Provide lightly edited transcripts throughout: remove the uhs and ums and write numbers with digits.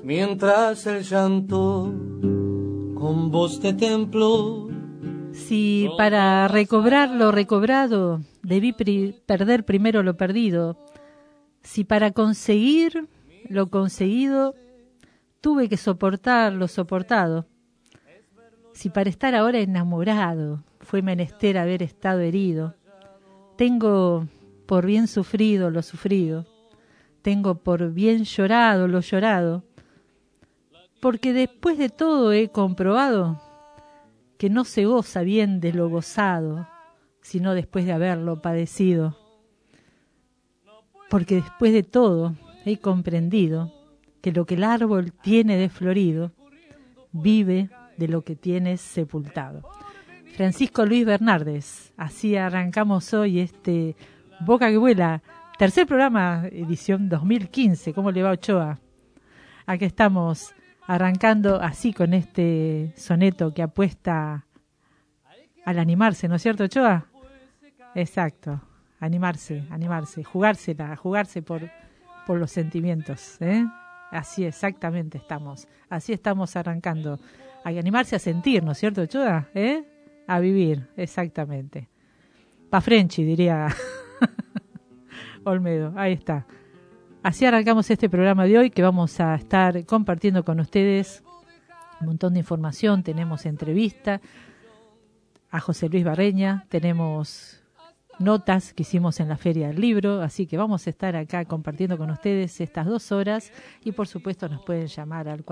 mientras el llanto con voz de templo. Si para recobrar lo recobrado debí perder primero lo perdido, si para conseguir lo conseguido tuve que soportar lo soportado, si para estar ahora enamorado fue menester haber estado herido, tengo por bien sufrido lo sufrido, tengo por bien llorado lo llorado, porque después de todo he comprobado que no se goza bien de lo gozado, sino después de haberlo padecido. Porque después de todo he comprendido que lo que el árbol tiene de florido, vive de lo que tiene sepultado. Francisco Luis Bernardes, así arrancamos hoy este Boca que Vuela, tercer programa, edición 2015. ¿Cómo le va, Ochoa? Aquí estamos arrancando así con este soneto que apuesta al animarse, ¿no es cierto, Ochoa? Exacto, animarse, jugarse por los sentimientos, ¿eh? Así exactamente estamos, así estamos arrancando. Hay que animarse a sentir, ¿no es cierto, Ochoa? A vivir, exactamente. Pa' Frenchy, diría Olmedo, ahí está. Así arrancamos este programa de hoy, que vamos a estar compartiendo con ustedes un montón de información. Tenemos entrevista a José Luis Barreña, tenemos notas que hicimos en la Feria del Libro, así que vamos a estar acá compartiendo con ustedes estas 2 horas y por supuesto nos pueden llamar al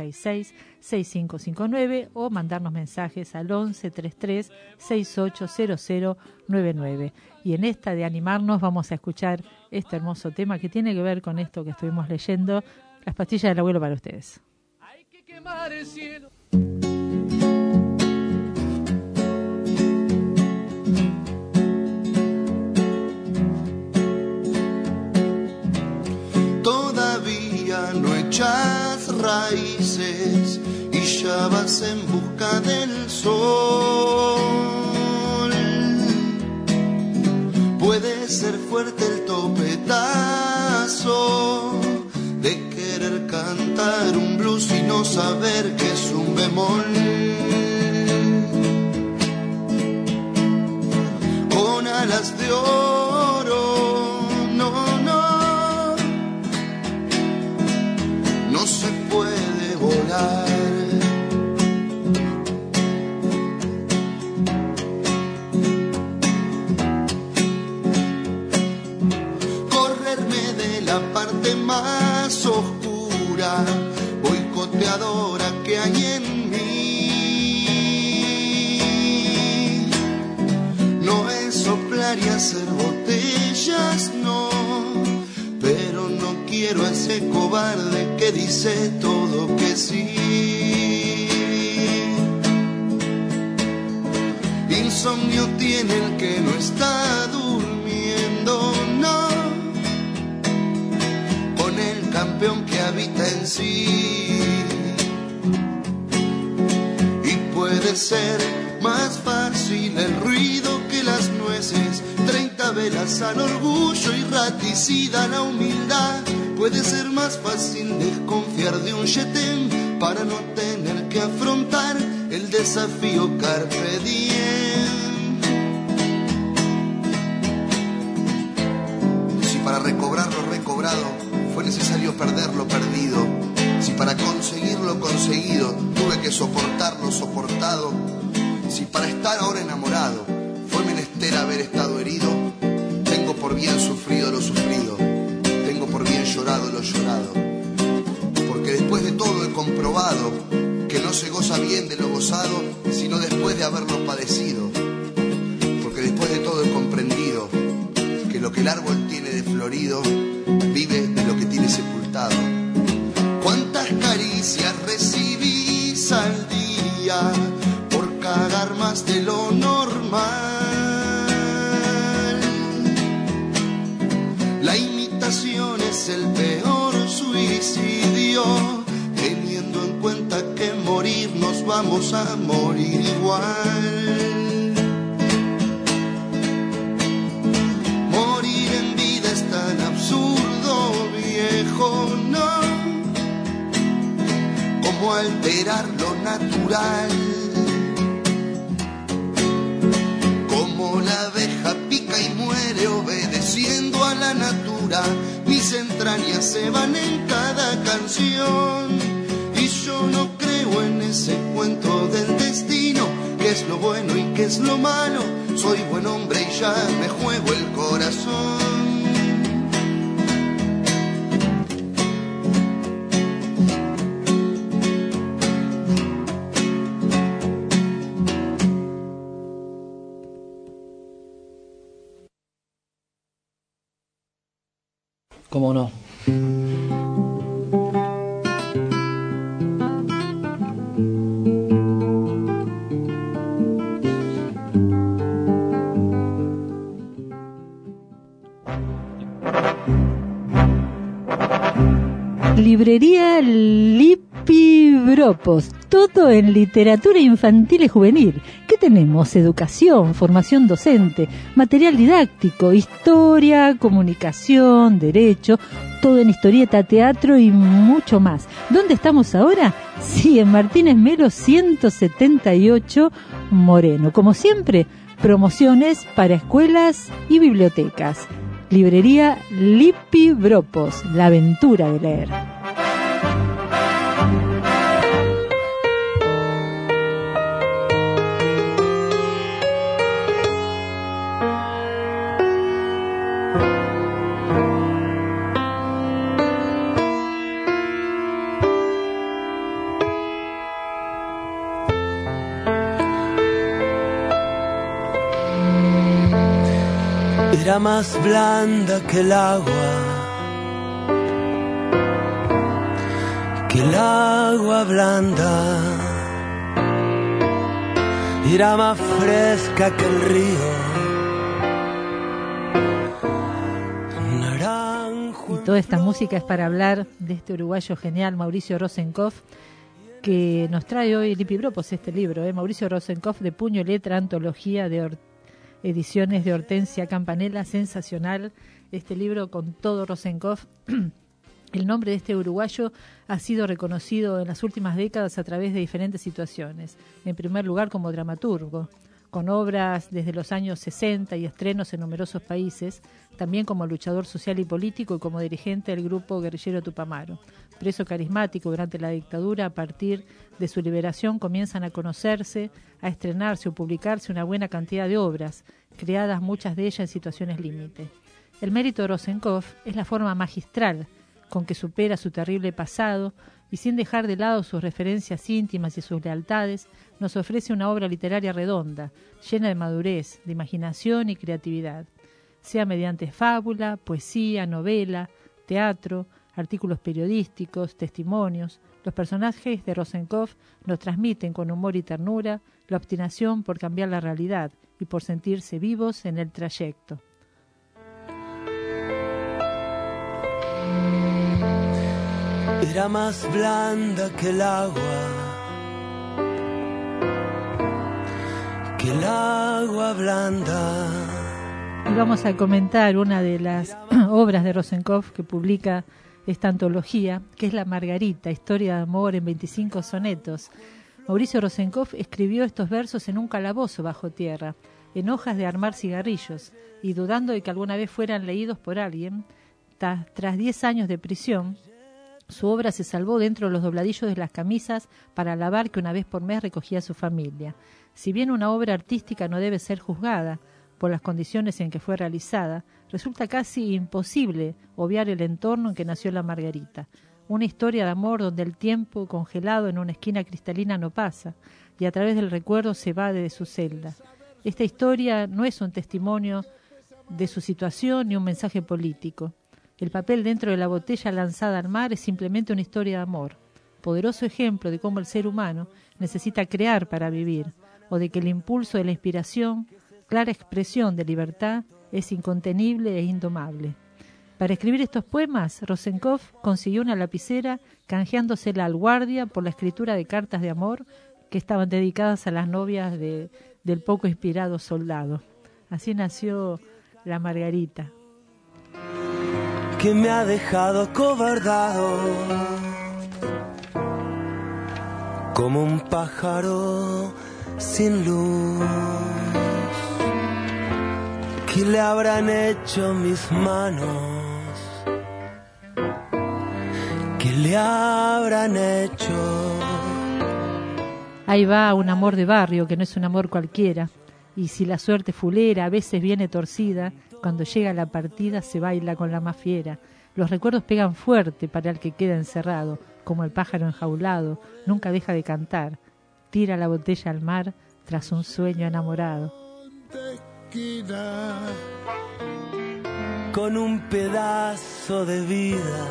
466-6559 o mandarnos mensajes al 1133-680099. Y en esta de animarnos vamos a escuchar este hermoso tema que tiene que ver con esto que estuvimos leyendo, Las pastillas del abuelo para ustedes. Hay que quemar el cielo. No echas raíces y ya vas en busca del sol. Puede ser fuerte el topetazo de querer cantar un blues y no saber que es un bemol. Con alas de oro, no se puede volar. Correrme de la parte más oscura, boicoteadora que hay en mí. No es soplar y hacer botellas, no. Pero no quiero a ese cobarde que dice todo que sí. Insomnio tiene el que no está durmiendo, no. Con el campeón que habita en sí. Y puede ser más fácil el ruido que las nueces. 30 velas al orgullo y raticida la humildad. Puede ser más fácil desconfiar de un yetén para no tener que afrontar el desafío carpe diem. Si para recobrar lo recobrado fue necesario perder lo perdido, si para conseguir lo conseguido tuve que soportar lo soportado, si para estar ahora enamorado fue menester haber estado herido, tengo por bien sufrido lo sufrido, tengo por bien llorado lo llorado. Porque después de todo he comprobado que no se goza bien de lo gozado, sino después de haberlo padecido. Porque después de todo he comprendido que lo que el árbol tiene de florido, vive de lo que tiene sepultado. Cuántas caricias recibís al día por cagar más de lo normal. La imitación es el peor suicidio, teniendo en cuenta que morir nos vamos a morir igual. Morir en vida es tan absurdo, viejo, no. no alterar lo natural. Como la abeja pica y muere obedeciendo a la natura, mis entrañas se van en cada canción. Y yo no creo en ese cuento del destino, qué es lo bueno y qué es lo malo. Soy buen hombre y ya me juego el corazón. ¿Cómo no? Librería Lipibropos, todo en literatura infantil y juvenil. ¿Qué tenemos? Educación, formación docente, material didáctico, historia, comunicación, derecho, todo en historieta, teatro y mucho más. ¿Dónde estamos ahora? Sí, en Martínez Melo 178 Moreno. Como siempre, promociones para escuelas y bibliotecas. Librería Lipibropos, la aventura de leer. Era más blanda que el agua blanda. Era más fresca que el río. Naranjo. Y toda esta música es para hablar de este uruguayo genial, Mauricio Rosenkopf, que nos trae hoy Lipibropos, este libro, Mauricio Rosenkopf, de puño y letra, antología de ediciones de Hortensia Campanella, sensacional este libro con todo Rosenkopf. El nombre de este uruguayo ha sido reconocido en las últimas décadas a través de diferentes situaciones. En primer lugar, como dramaturgo, con obras desde los años 60 y estrenos en numerosos países, también como luchador social y político y como dirigente del grupo guerrillero Tupamaro. Preso carismático durante la dictadura, a partir de su liberación comienzan a conocerse, a estrenarse o publicarse una buena cantidad de obras, creadas muchas de ellas en situaciones límite. El mérito de Rosenkopf es la forma magistral con que supera su terrible pasado y sin dejar de lado sus referencias íntimas y sus lealtades, nos ofrece una obra literaria redonda, llena de madurez, de imaginación y creatividad, sea mediante fábula, poesía, novela, teatro, artículos periodísticos, testimonios. Los personajes de Rosenkopf nos transmiten con humor y ternura la obstinación por cambiar la realidad y por sentirse vivos en el trayecto. Era más blanda que el agua blanda. Y vamos a comentar una de las obras de Rosenkopf que publica esta antología, que es La Margarita, historia de amor en 25 sonetos. Mauricio Rosenkopf escribió estos versos en un calabozo bajo tierra, en hojas de armar cigarrillos, y dudando de que alguna vez fueran leídos por alguien, tras 10 años de prisión, su obra se salvó dentro de los dobladillos de las camisas para lavar que una vez por mes recogía su familia. Si bien una obra artística no debe ser juzgada por las condiciones en que fue realizada, resulta casi imposible obviar el entorno en que nació La Margarita. Una historia de amor donde el tiempo congelado en una esquina cristalina no pasa y a través del recuerdo se va de su celda. Esta historia no es un testimonio de su situación ni un mensaje político. El papel dentro de la botella lanzada al mar es simplemente una historia de amor, poderoso ejemplo de cómo el ser humano necesita crear para vivir, o de que el impulso de la inspiración, clara expresión de libertad, es incontenible e indomable. Para escribir estos poemas, Rosenkopf consiguió una lapicera canjeándosela al guardia por la escritura de cartas de amor que estaban dedicadas a las novias del poco inspirado soldado. Así nació La Margarita. Que me ha dejado acobardado como un pájaro sin luz. ¿Qué le habrán hecho mis manos? ¿Qué le habrán hecho? Ahí va un amor de barrio que no es un amor cualquiera. Y si la suerte fulera a veces viene torcida, cuando llega la partida se baila con la más fiera. Los recuerdos pegan fuerte para el que queda encerrado, como el pájaro enjaulado, nunca deja de cantar. Tira la botella al mar tras un sueño enamorado. Con un pedazo de vida,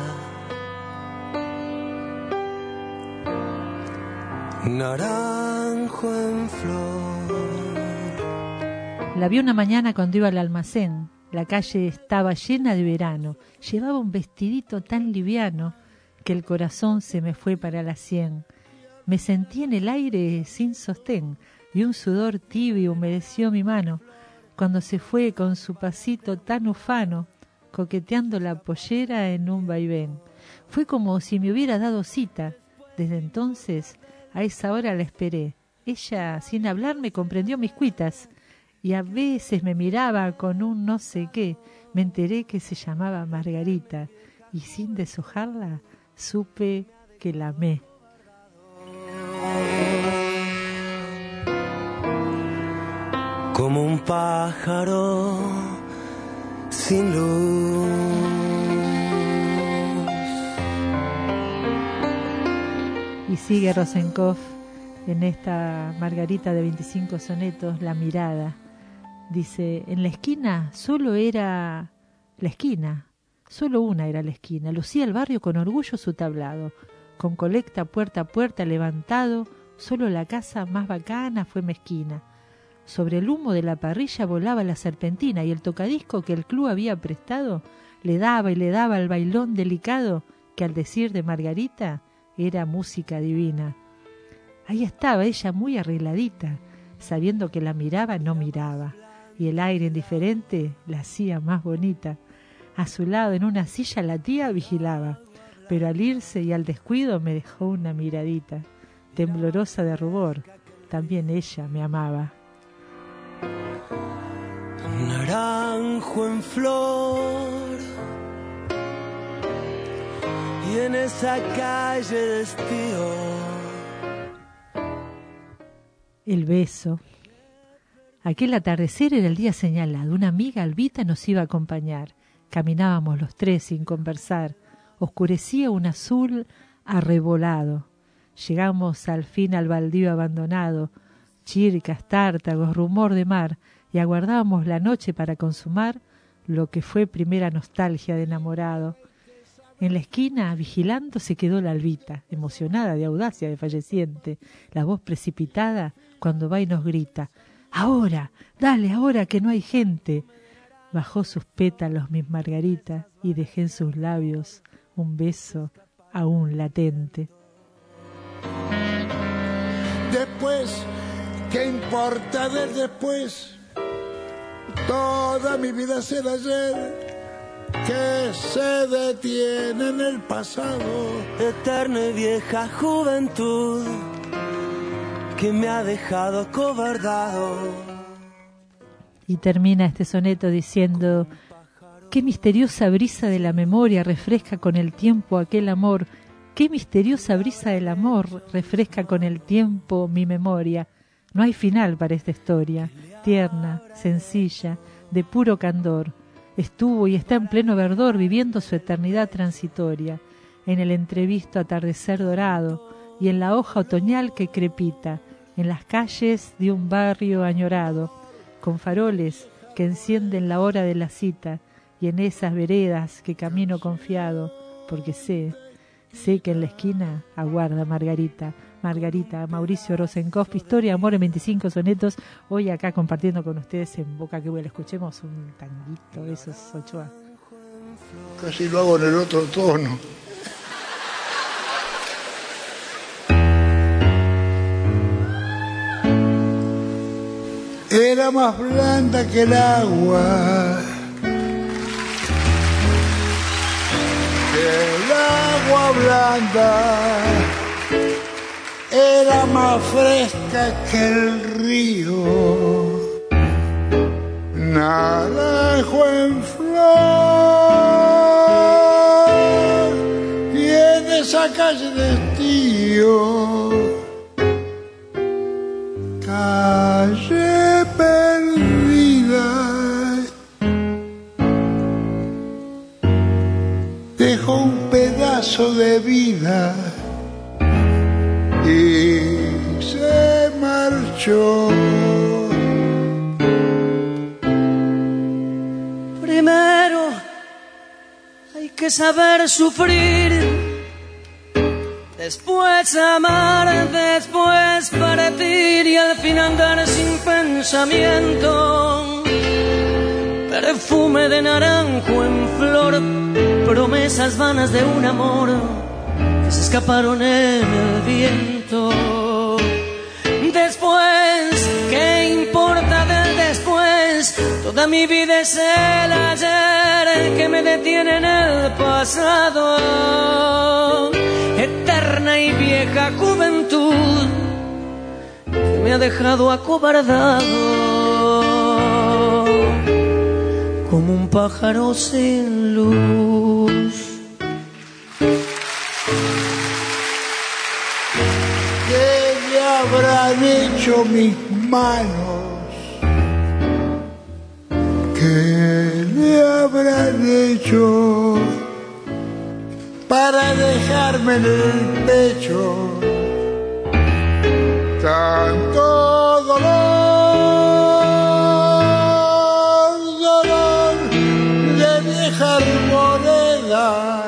naranjo en flor. La vi una mañana cuando iba al almacén. La calle estaba llena de verano. Llevaba un vestidito tan liviano que el corazón se me fue para la sien. Me sentí en el aire sin sostén y un sudor tibio humedeció mi mano cuando se fue con su pasito tan ufano, coqueteando la pollera en un vaivén. Fue como si me hubiera dado cita. Desde entonces, a esa hora la esperé. Ella, sin hablar, me comprendió mis cuitas y a veces me miraba con un no sé qué. Me enteré que se llamaba Margarita y sin deshojarla supe que la amé. Como un pájaro sin luz. Y sigue Rosenkopf en esta Margarita de 25 sonetos, la mirada. Dice, en la esquina solo era la esquina, solo una era la esquina. Lucía el barrio con orgullo su tablado, con colecta puerta a puerta levantado, solo la casa más bacana fue mezquina. Sobre el humo de la parrilla volaba la serpentina y el tocadisco que el club había prestado le daba y le daba al bailón delicado que al decir de Margarita era música divina. Ahí estaba ella muy arregladita, sabiendo que la miraba no miraba, y el aire indiferente la hacía más bonita. A su lado en una silla la tía vigilaba, pero al irse y al descuido me dejó una miradita, temblorosa de rubor, también ella me amaba. Naranjo en flor, y en esa calle de estío el beso. Aquel atardecer era el día señalado. Una amiga, Albita, nos iba a acompañar. Caminábamos los tres sin conversar. Oscurecía un azul arrebolado. Llegamos al fin al baldío abandonado. Chircas, tártagos, rumor de mar. Y aguardábamos la noche para consumar lo que fue primera nostalgia de enamorado. En la esquina, vigilando, se quedó la Albita, emocionada de audacia de falleciente, la voz precipitada cuando va y nos grita, «¡Ahora! ¡Dale, ahora que no hay gente!». Bajó sus pétalos mi Margarita y dejé en sus labios un beso aún latente. Después, ¿qué importa del después? Toda mi vida será ayer, que se detiene en el pasado. Eterna y vieja juventud que me ha dejado acobardado. Y termina este soneto diciendo, qué misteriosa brisa de la memoria refresca con el tiempo aquel amor, qué misteriosa brisa del amor refresca con el tiempo mi memoria. No hay final para esta historia, tierna, sencilla, de puro candor. Estuvo y está en pleno verdor viviendo su eternidad transitoria, en el entrevisto atardecer dorado y en la hoja otoñal que crepita, en las calles de un barrio añorado, con faroles que encienden la hora de la cita, y en esas veredas que camino confiado, porque sé que en la esquina aguarda Margarita. Margarita, Mauricio Rosenkopf, Historia, Amor en 25 sonetos, hoy acá compartiendo con ustedes en Boca que Vuela. Escuchemos un tanguito de esos Ochoa. Casi lo hago en el otro tono. Era más blanda que el agua, blanda, era más fresca que el río, naranjo en flor, y en esa calle de estío, calle perdida, dejó un pedazo de vida y se marchó. Primero hay que saber sufrir, después amar, después partir y al fin andar sin pensamiento. Perfume de naranjo en flor, promesas vanas de un amor que se escaparon en el viento. Después, ¿qué importa del después? Toda mi vida es el ayer que me detiene en el pasado. Eterna y vieja juventud que me ha dejado acobardado como un pájaro sin luz. ¿Qué le habrán hecho mis manos? ¿Qué le habrán hecho para dejarme en el pecho tanto dolor, dolor de vieja arboleda,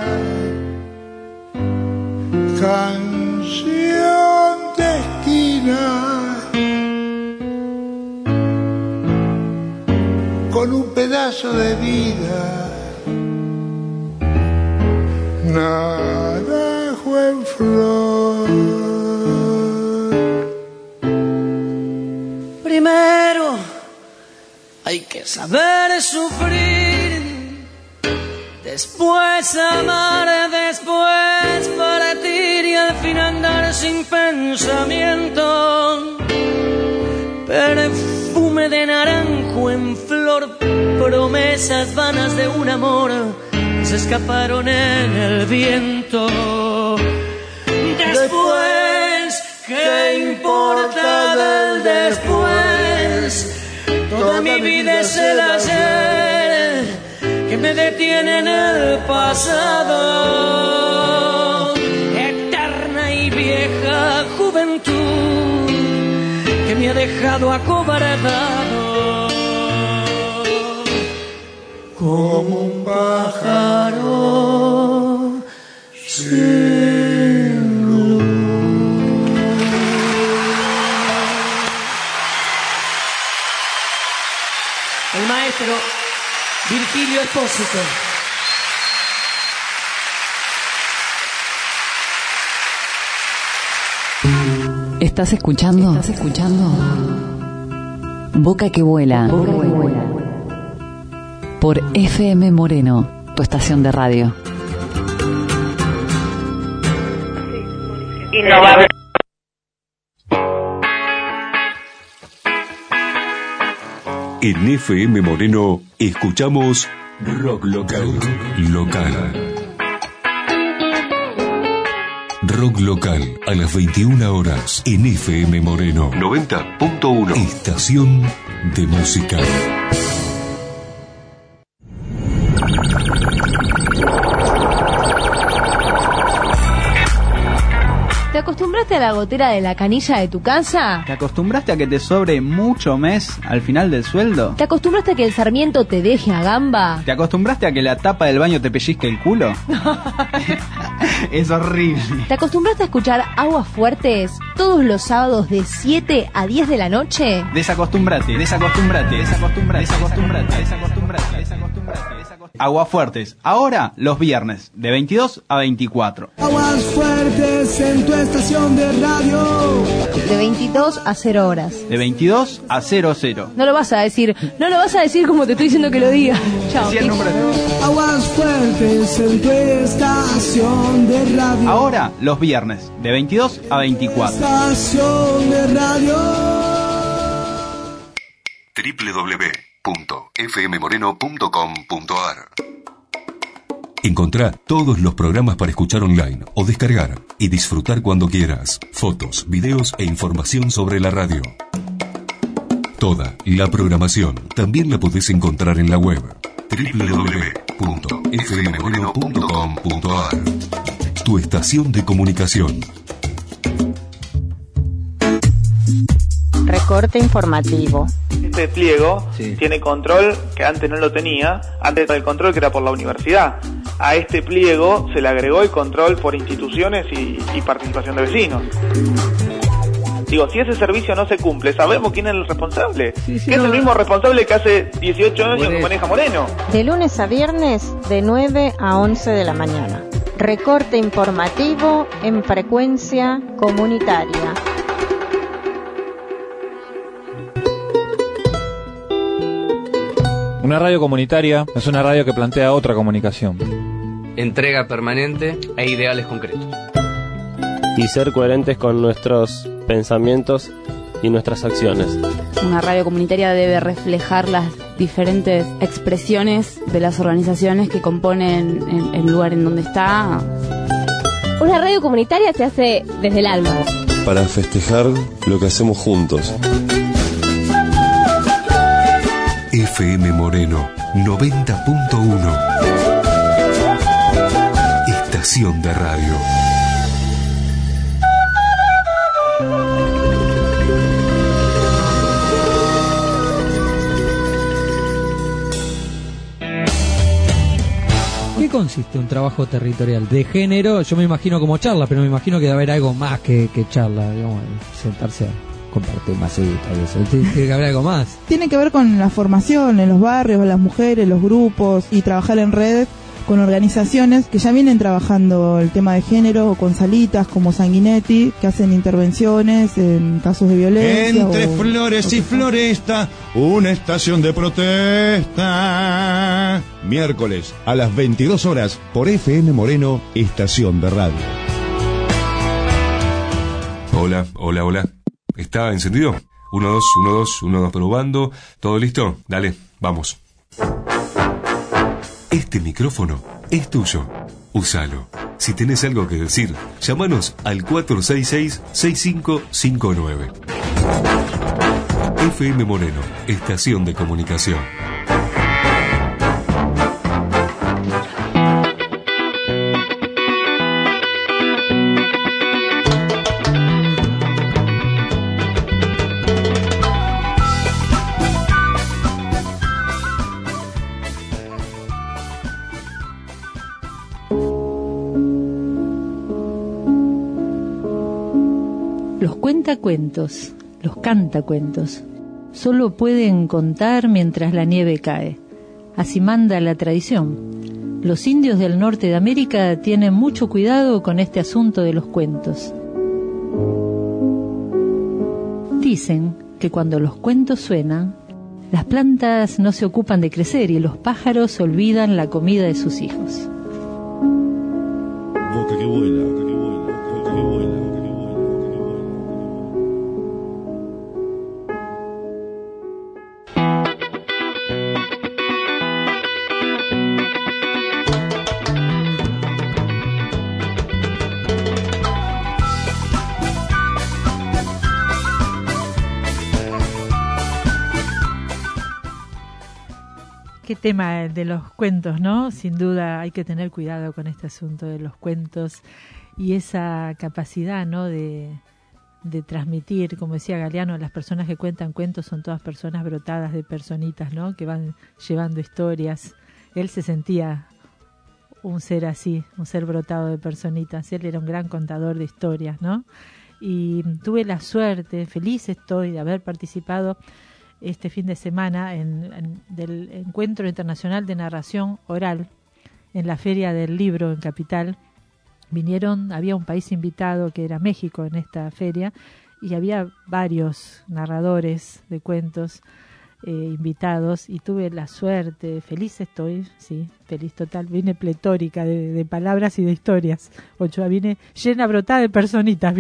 canción de esquina, con un pedazo de vida, naranjo en flor. Primero hay que saber sufrir, después amar, después partir y al fin andar sin pensamiento. Perfume de naranjo en flor, promesas vanas de un amor que se escaparon en el viento. Después, ¿qué importa del después? Toda mi vida es el ayer que me detiene en el pasado. Eterna y vieja juventud que me ha dejado acobardado como un pájaro sin luz. El maestro Virgilio Espósito. ¿Estás escuchando? Boca que vuela. Por FM Moreno, tu estación de radio. Innovador. En FM Moreno escuchamos Rock Local. Rock Local a las 21 horas en FM Moreno 90.1. Estación de música. ¿Te acostumbraste a la gotera de la canilla de tu casa? ¿Te acostumbraste a que te sobre mucho mes al final del sueldo? ¿Te acostumbraste a que el sarmiento te deje a gamba? ¿Te acostumbraste a que la tapa del baño te pellizque el culo? Es horrible. ¿Te acostumbraste a escuchar Aguas Fuertes todos los sábados de 7 a 10 de la noche? Desacostúmbrate. Aguafuertes, ahora los viernes, de 22 a 24. Aguas Fuertes en tu estación de radio. De 22 a 0 horas. De 22 a 00. No lo vas a decir como te estoy diciendo que lo diga. Chao. Decía el número de... Aguas Fuertes en tu estación de radio. Ahora los viernes, de 22 a 24. Estación de radio. www.fmmoreno.com.ar. Encontrá todos los programas para escuchar online o descargar y disfrutar cuando quieras. Fotos, videos e información sobre la radio. Toda la programación también la podés encontrar en la web www.fmmoreno.com.ar. Tu estación de comunicación. Recorte informativo. Este pliego tiene control que antes no lo tenía, antes el control que era por la universidad. A este pliego se le agregó el control por instituciones y participación de vecinos. Digo, si ese servicio no se cumple, ¿sabemos quién es el responsable? Que es el mismo responsable que hace 18 años que maneja Moreno. De lunes a viernes, de 9 a 11 de la mañana. Recorte informativo en frecuencia comunitaria. Una radio comunitaria es una radio que plantea otra comunicación. Entrega permanente e ideales concretos. Y ser coherentes con nuestros pensamientos y nuestras acciones. Una radio comunitaria debe reflejar las diferentes expresiones de las organizaciones que componen el lugar en donde está. Una radio comunitaria se hace desde el alma. Para festejar lo que hacemos juntos. FM Moreno 90.1. Estación de radio. ¿Qué consiste un trabajo territorial? De género, yo me imagino como charla, pero me imagino que debe haber algo más que charla, digamos, sentarse a compartir masita y eso. Tiene que haber algo más. Tiene que ver con la formación en los barrios, las mujeres, los grupos y trabajar en redes con organizaciones que ya vienen trabajando el tema de género, o con salitas como Sanguinetti, que hacen intervenciones en casos de violencia. Entre flores y floresta, una estación de protesta. Miércoles a las 22 horas por FM Moreno, estación de radio. Hola. ¿Está encendido? 1, 2, 1, 2, 1, 2, probando. ¿Todo listo? Dale, vamos. Este micrófono es tuyo. Úsalo. Si tenés algo que decir, llámanos al 466-6559. FM Moreno, estación de comunicación. Los cuentacuentos, los cantacuentos, solo pueden contar mientras la nieve cae. Así manda la tradición. Los indios del norte de América tienen mucho cuidado con este asunto de los cuentos. Dicen que cuando los cuentos suenan, las plantas no se ocupan de crecer y los pájaros olvidan la comida de sus hijos. Boca que vuela, boca que vuela, boca que vuela. Qué tema el de los cuentos, ¿no? Sin duda hay que tener cuidado con este asunto de los cuentos y esa capacidad, ¿no?, de transmitir, como decía Galeano, las personas que cuentan cuentos son todas personas brotadas de personitas, ¿no?, que van llevando historias. Él se sentía un ser así, un ser brotado de personitas. Él era un gran contador de historias, ¿no? Y tuve la suerte, feliz estoy de haber participado este fin de semana del Encuentro Internacional de Narración Oral en la Feria del Libro en Capital. Había un país invitado que era México en esta feria, y había varios narradores de cuentos invitados, y tuve la suerte, feliz estoy, sí, feliz total, vine pletórica de palabras y de historias. Ochoa, vine llena, brotada de personitas,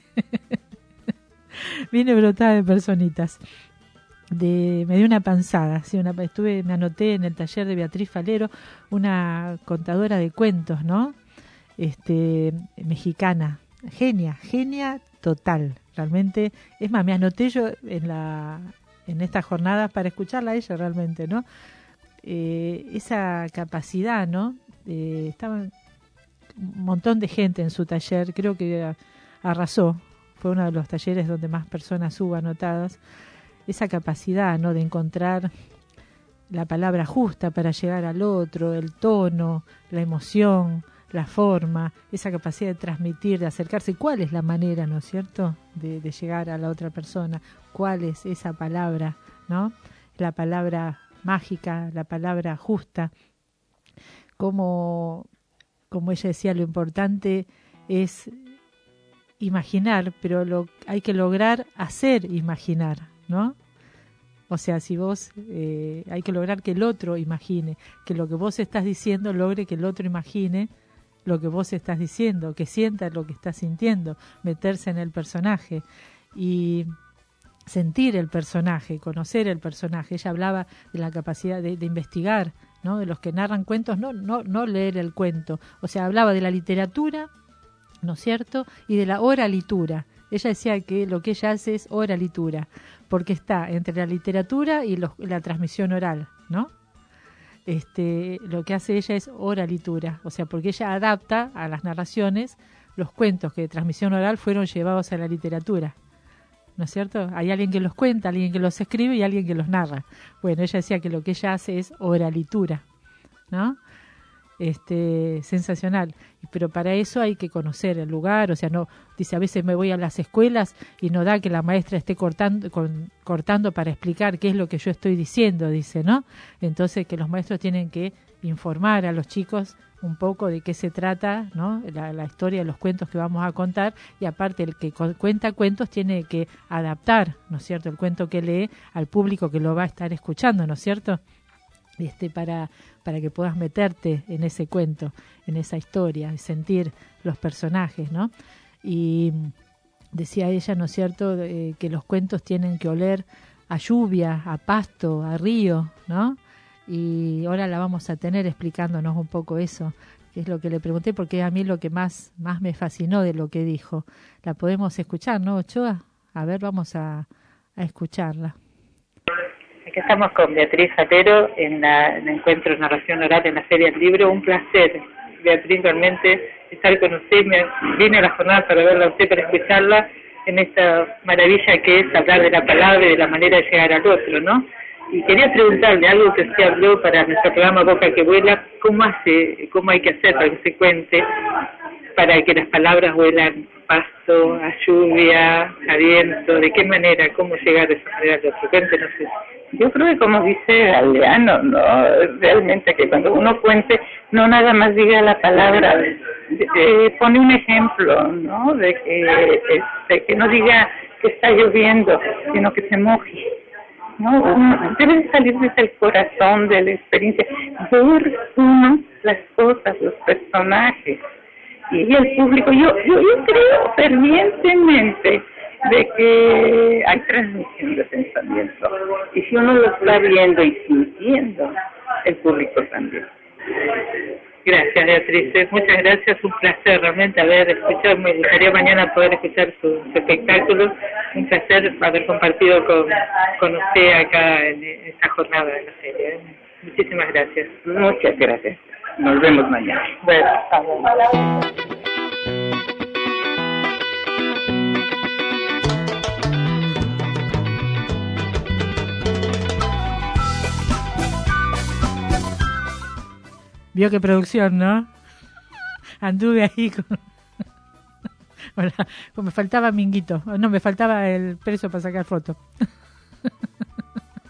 vine brotada de personitas. Me dio una panzada, ¿sí? Me anoté en el taller de Beatriz Falero, una contadora de cuentos, ¿no? Mexicana, genia total, realmente. Es más, me anoté yo en esta jornada para escucharla a ella realmente, ¿no? Esa capacidad, ¿no? Estaba un montón de gente en su taller, creo que arrasó, fue uno de los talleres donde más personas hubo anotadas. Esa capacidad, ¿no?, de encontrar la palabra justa para llegar al otro, el tono, la emoción, la forma, esa capacidad de transmitir, de acercarse. ¿Cuál es la manera, no es cierto?, de llegar a la otra persona? ¿Cuál es esa palabra, no? La palabra mágica, la palabra justa. Como ella decía, lo importante es imaginar, pero hay que lograr hacer imaginar, ¿no? O sea, si vos hay que lograr que el otro imagine, que lo que vos estás diciendo logre que el otro imagine lo que vos estás diciendo, que sienta lo que estás sintiendo, meterse en el personaje y sentir el personaje, conocer el personaje. Ella hablaba de la capacidad de investigar, ¿no? De los que narran cuentos, no leer el cuento. O sea, hablaba de la literatura, ¿no es cierto?, y de la oralitura. Ella decía que lo que ella hace es oralitura, porque está entre la literatura y la transmisión oral, ¿no? Lo que hace ella es oralitura, o sea, porque ella adapta a las narraciones los cuentos que de transmisión oral fueron llevados a la literatura, ¿no es cierto? Hay alguien que los cuenta, alguien que los escribe y alguien que los narra. Bueno, ella decía que lo que ella hace es oralitura, ¿no? Sensacional, pero para eso hay que conocer el lugar. O sea, no, dice, a veces me voy a las escuelas y no da que la maestra esté cortando para explicar qué es lo que yo estoy diciendo, dice, ¿no? Entonces que los maestros tienen que informar a los chicos un poco de qué se trata, ¿no? La historia de los cuentos que vamos a contar, y aparte el que cuenta cuentos tiene que adaptar, ¿no es cierto?, el cuento que lee al público que lo va a estar escuchando, ¿no es cierto?, para que puedas meterte en ese cuento, en esa historia, y sentir los personajes, ¿no? Y decía ella, ¿no es cierto?, que los cuentos tienen que oler a lluvia, a pasto, a río, ¿no? Y ahora la vamos a tener explicándonos un poco eso, que es lo que le pregunté, porque a mí lo que más me fascinó de lo que dijo. La podemos escuchar, ¿no, Ochoa? A ver, vamos a escucharla. Aquí estamos con Beatriz Falero en el encuentro de narración oral en la Feria del Libro. Un placer, Beatriz, realmente estar con usted. Vine a la jornada para verla a usted, para escucharla en esta maravilla que es hablar de la palabra y de la manera de llegar al otro, ¿no? Y quería preguntarle algo que usted habló para nuestro programa Boca que Vuela. ¿Cómo hay que hacer para que se cuente, para que las palabras vuelan pasto, a lluvia, a viento? ¿De qué manera? ¿Cómo llegar de esa manera al otro? Cuéntenos eso. Yo creo que, como dice Galeano, ¿no? Realmente que cuando uno cuente, no nada más diga la palabra, pone un ejemplo, ¿no? De que no diga que está lloviendo, sino que se moje, ¿no? Debe de salir desde el corazón, de la experiencia, ver uno las cosas, los personajes y el público. Yo creo fervientemente de que hay transmisión de pensamiento, y si uno lo está viendo y sintiendo, el público también. Gracias, Beatriz, muchas gracias, un placer realmente haber escuchado. Me gustaría mañana poder escuchar su espectáculo. Un placer haber compartido con usted acá en esta jornada de la feria. Muchísimas gracias. Muchas gracias, nos vemos mañana. Bueno, hasta Vio qué producción, ¿no? Anduve ahí con... Hola, me faltaba Minguito. No, me faltaba el preso para sacar fotos.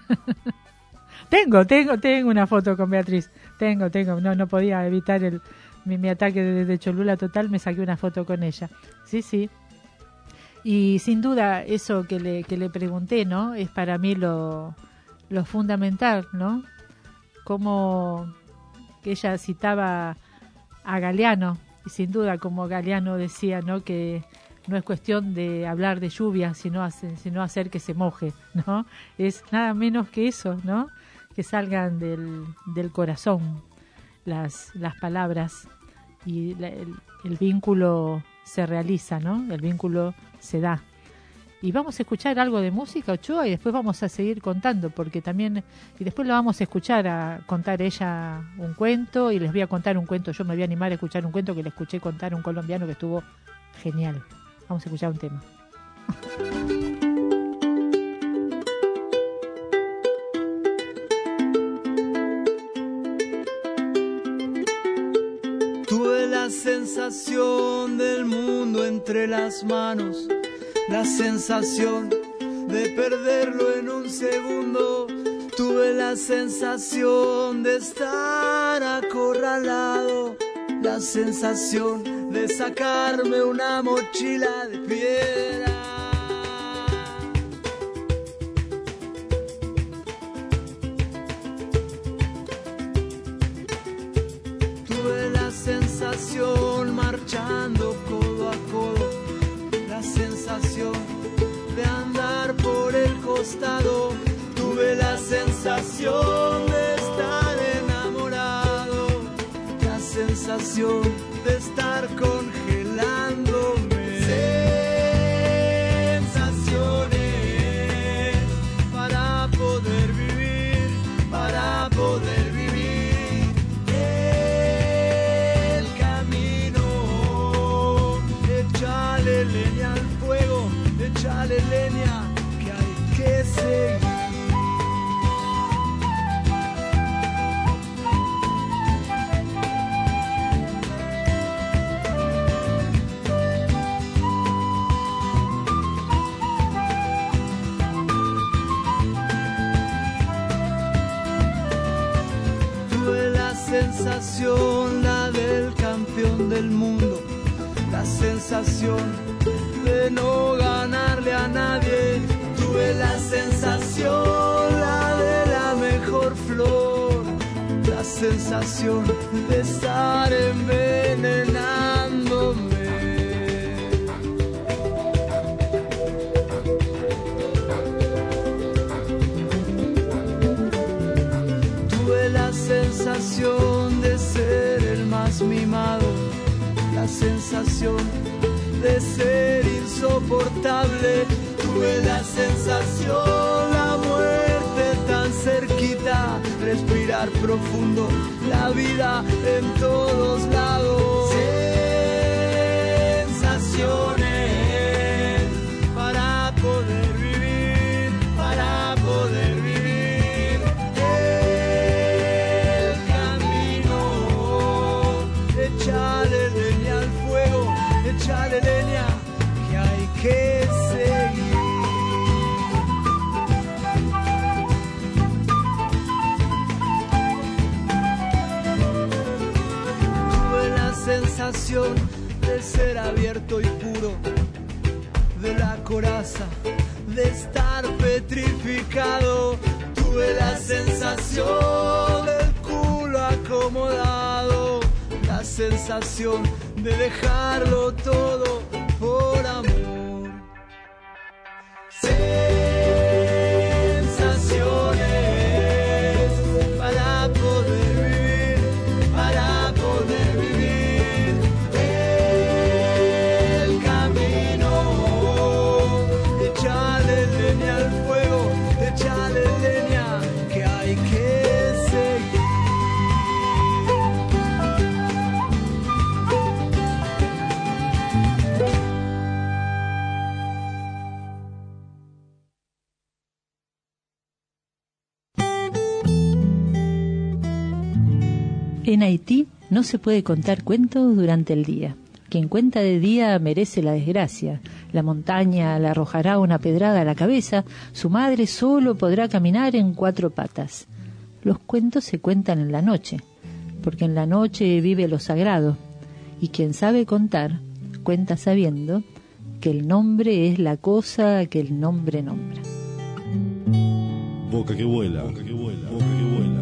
Tengo una foto con Beatriz. Tengo. No podía evitar mi ataque de Cholula total, me saqué una foto con ella. Sí. Y sin duda eso que le pregunté, ¿no? Es para mí lo fundamental, ¿no? Como que ella citaba a Galeano, y sin duda como Galeano decía, ¿no? Que no es cuestión de hablar de lluvia, sino hacer que se moje, ¿no? Es nada menos que eso, ¿no? Que salgan del corazón las palabras y el vínculo se realiza, ¿no? El vínculo se da. Y vamos a escuchar algo de música, Ochoa, y después vamos a seguir contando, porque también, y después la vamos a escuchar a contar ella un cuento, y les voy a contar un cuento, yo me voy a animar a escuchar un cuento que le escuché contar a un colombiano que estuvo genial. Vamos a escuchar un tema. Tuve la sensación del mundo entre las manos, la sensación de perderlo en un segundo. Tuve la sensación de estar acorralado, la sensación de sacarme una mochila de piedra. Tuve la sensación marchando codo a codo, la sensación de andar por el costado. Tuve la sensación de estar enamorado, la sensación de estar congelándome. Sensaciones para poder vivir, para poder vivir el camino. Échale leña al fuego, échale leña que hay que seguir. Sensación, la del campeón del mundo, la sensación de no ganarle a nadie. Tuve la sensación, la de la mejor flor, la sensación de estar envenenándome. Tuve la sensación de ser el más mimado, la sensación de ser insoportable. Tuve la sensación, la muerte tan cerquita, respirar profundo, la vida en todos lados. Sensaciones para poder vivir, para poder vivir. Échale leña al fuego, échale leña que hay que seguir. Tuve la sensación de ser abierto y puro, de la coraza, de estar petrificado. Tuve la sensación del culo acomodado, la sensación de dejarlo todo por amor. Sensaciones para poder vivir, para poder vivir el camino. Échale leña al fuego, échale leña que hay que seguir. En Haití no se puede contar cuentos durante el día. Quien cuenta de día merece la desgracia. La montaña le arrojará una pedrada a la cabeza, su madre solo podrá caminar en 4 patas. Los cuentos se cuentan en la noche, porque en la noche vive lo sagrado, y quien sabe contar, cuenta sabiendo que el nombre es la cosa que el nombre nombra. Boca que vuela, boca que vuela, boca que vuela.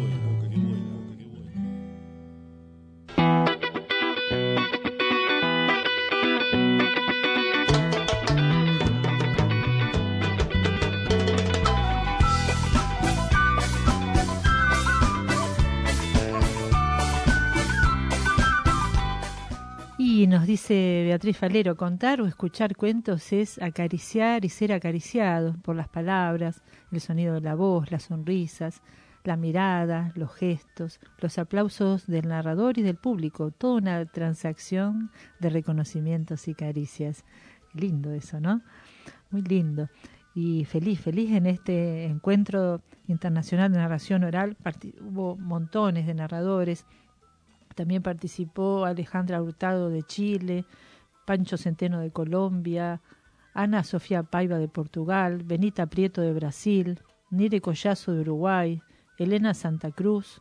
Y nos dice Beatriz Falero, contar o escuchar cuentos es acariciar y ser acariciado por las palabras, el sonido de la voz, las sonrisas, la mirada, los gestos, los aplausos del narrador y del público, toda una transacción de reconocimientos y caricias. Lindo eso, ¿no? Muy lindo. Y feliz en este encuentro internacional de narración oral. Hubo montones de narradores. También participó Alejandra Hurtado de Chile, Pancho Centeno de Colombia, Ana Sofía Paiva de Portugal, Benita Prieto de Brasil, Nire Collazo de Uruguay, Elena Santa Cruz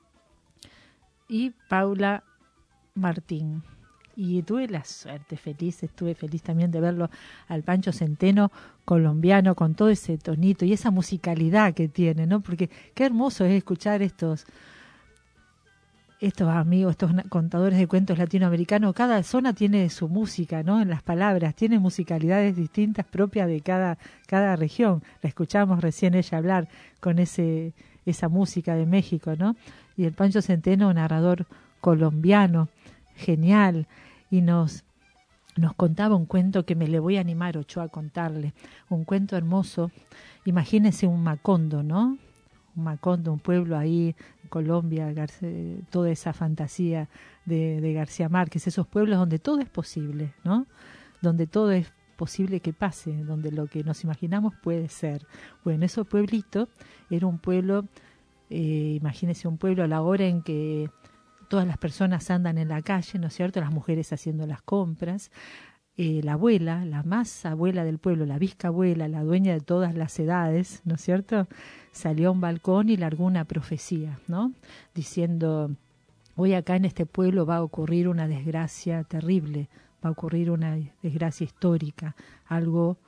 y Paula Martín. Y tuve la suerte, estuve feliz también de verlo al Pancho Centeno colombiano con todo ese tonito y esa musicalidad que tiene, ¿no? Porque qué hermoso es escuchar estos amigos, estos contadores de cuentos latinoamericanos. Cada zona tiene su música, ¿no? En las palabras, tiene musicalidades distintas propias de cada región. La escuchamos recién ella hablar con esa música de México, ¿no? Y el Pancho Centeno, narrador colombiano, genial, y nos contaba un cuento que me le voy a animar, Ochoa, a contarle. Un cuento hermoso. Imagínense un Macondo, ¿no? Un Macondo, un pueblo ahí en Colombia, toda esa fantasía de García Márquez, esos pueblos donde todo es posible, ¿no? Donde todo es posible que pase, donde lo que nos imaginamos puede ser. Bueno, ese pueblito era un pueblo, imagínense un pueblo a la hora en que todas las personas andan en la calle, ¿no es cierto? Las mujeres haciendo las compras. La abuela, la más abuela del pueblo, la bisabuela, la dueña de todas las edades, ¿no es cierto?, salió a un balcón y largó una profecía, ¿no?, diciendo: hoy acá en este pueblo va a ocurrir una desgracia terrible, va a ocurrir una desgracia histórica, algo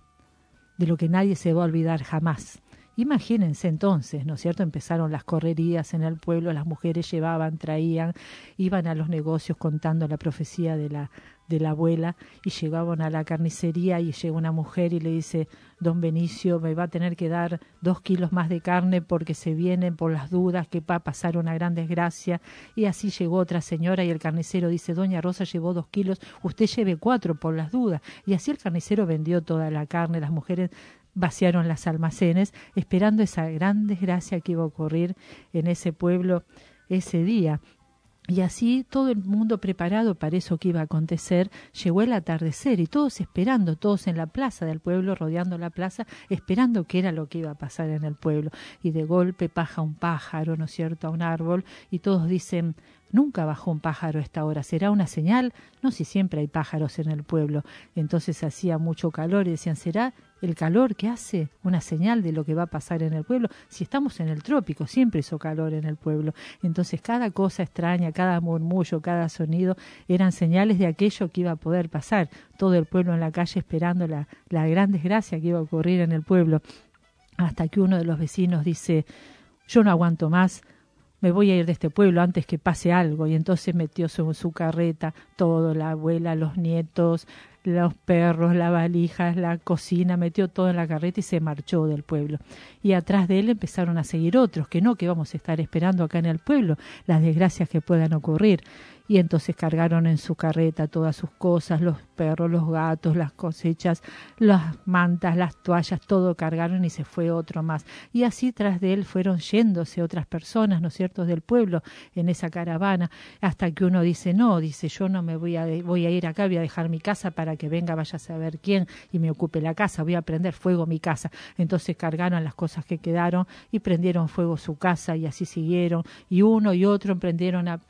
de lo que nadie se va a olvidar jamás. Imagínense entonces, ¿no es cierto? Empezaron las correrías en el pueblo, las mujeres llevaban, traían, iban a los negocios contando la profecía de la abuela, y llegaban a la carnicería y llega una mujer y le dice: don Benicio, me va a tener que dar 2 kilos más de carne porque se vienen por las dudas que va a pasar una gran desgracia. Y así llegó otra señora y el carnicero dice: doña Rosa llevó 2 kilos, usted lleve 4 por las dudas. Y así el carnicero vendió toda la carne, las mujeres vaciaron las almacenes esperando esa gran desgracia que iba a ocurrir en ese pueblo ese día. Y así todo el mundo preparado para eso que iba a acontecer. Llegó el atardecer y todos esperando, todos en la plaza del pueblo, rodeando la plaza, esperando qué era lo que iba a pasar en el pueblo. Y de golpe baja un pájaro, ¿no es cierto?, a un árbol, y todos dicen: nunca bajó un pájaro a esta hora, ¿será una señal? No, si siempre hay pájaros en el pueblo. Entonces hacía mucho calor y decían: ¿será el calor que hace una señal de lo que va a pasar en el pueblo? Si estamos en el trópico, siempre hizo calor en el pueblo. Entonces cada cosa extraña, cada murmullo, cada sonido eran señales de aquello que iba a poder pasar. Todo el pueblo en la calle esperando la gran desgracia que iba a ocurrir en el pueblo. Hasta que uno de los vecinos dice: yo no aguanto más, me voy a ir de este pueblo antes que pase algo. Y entonces metió su carreta todo, la abuela, los nietos, los perros, las valijas, la cocina, metió todo en la carreta y se marchó del pueblo. Y atrás de él empezaron a seguir otros, que vamos a estar esperando acá en el pueblo las desgracias que puedan ocurrir. Y entonces cargaron en su carreta todas sus cosas, los perros, los gatos, las cosechas, las mantas, las toallas, todo cargaron y se fue otro más. Y así tras de él fueron yéndose otras personas, ¿no es cierto?, del pueblo en esa caravana, hasta que uno dice: no, dice, yo no me voy a ir acá, voy a dejar mi casa para que venga vaya a saber quién y me ocupe la casa, voy a prender fuego mi casa. Entonces cargaron las cosas que quedaron y prendieron fuego su casa, y así siguieron, y uno y otro emprendieron a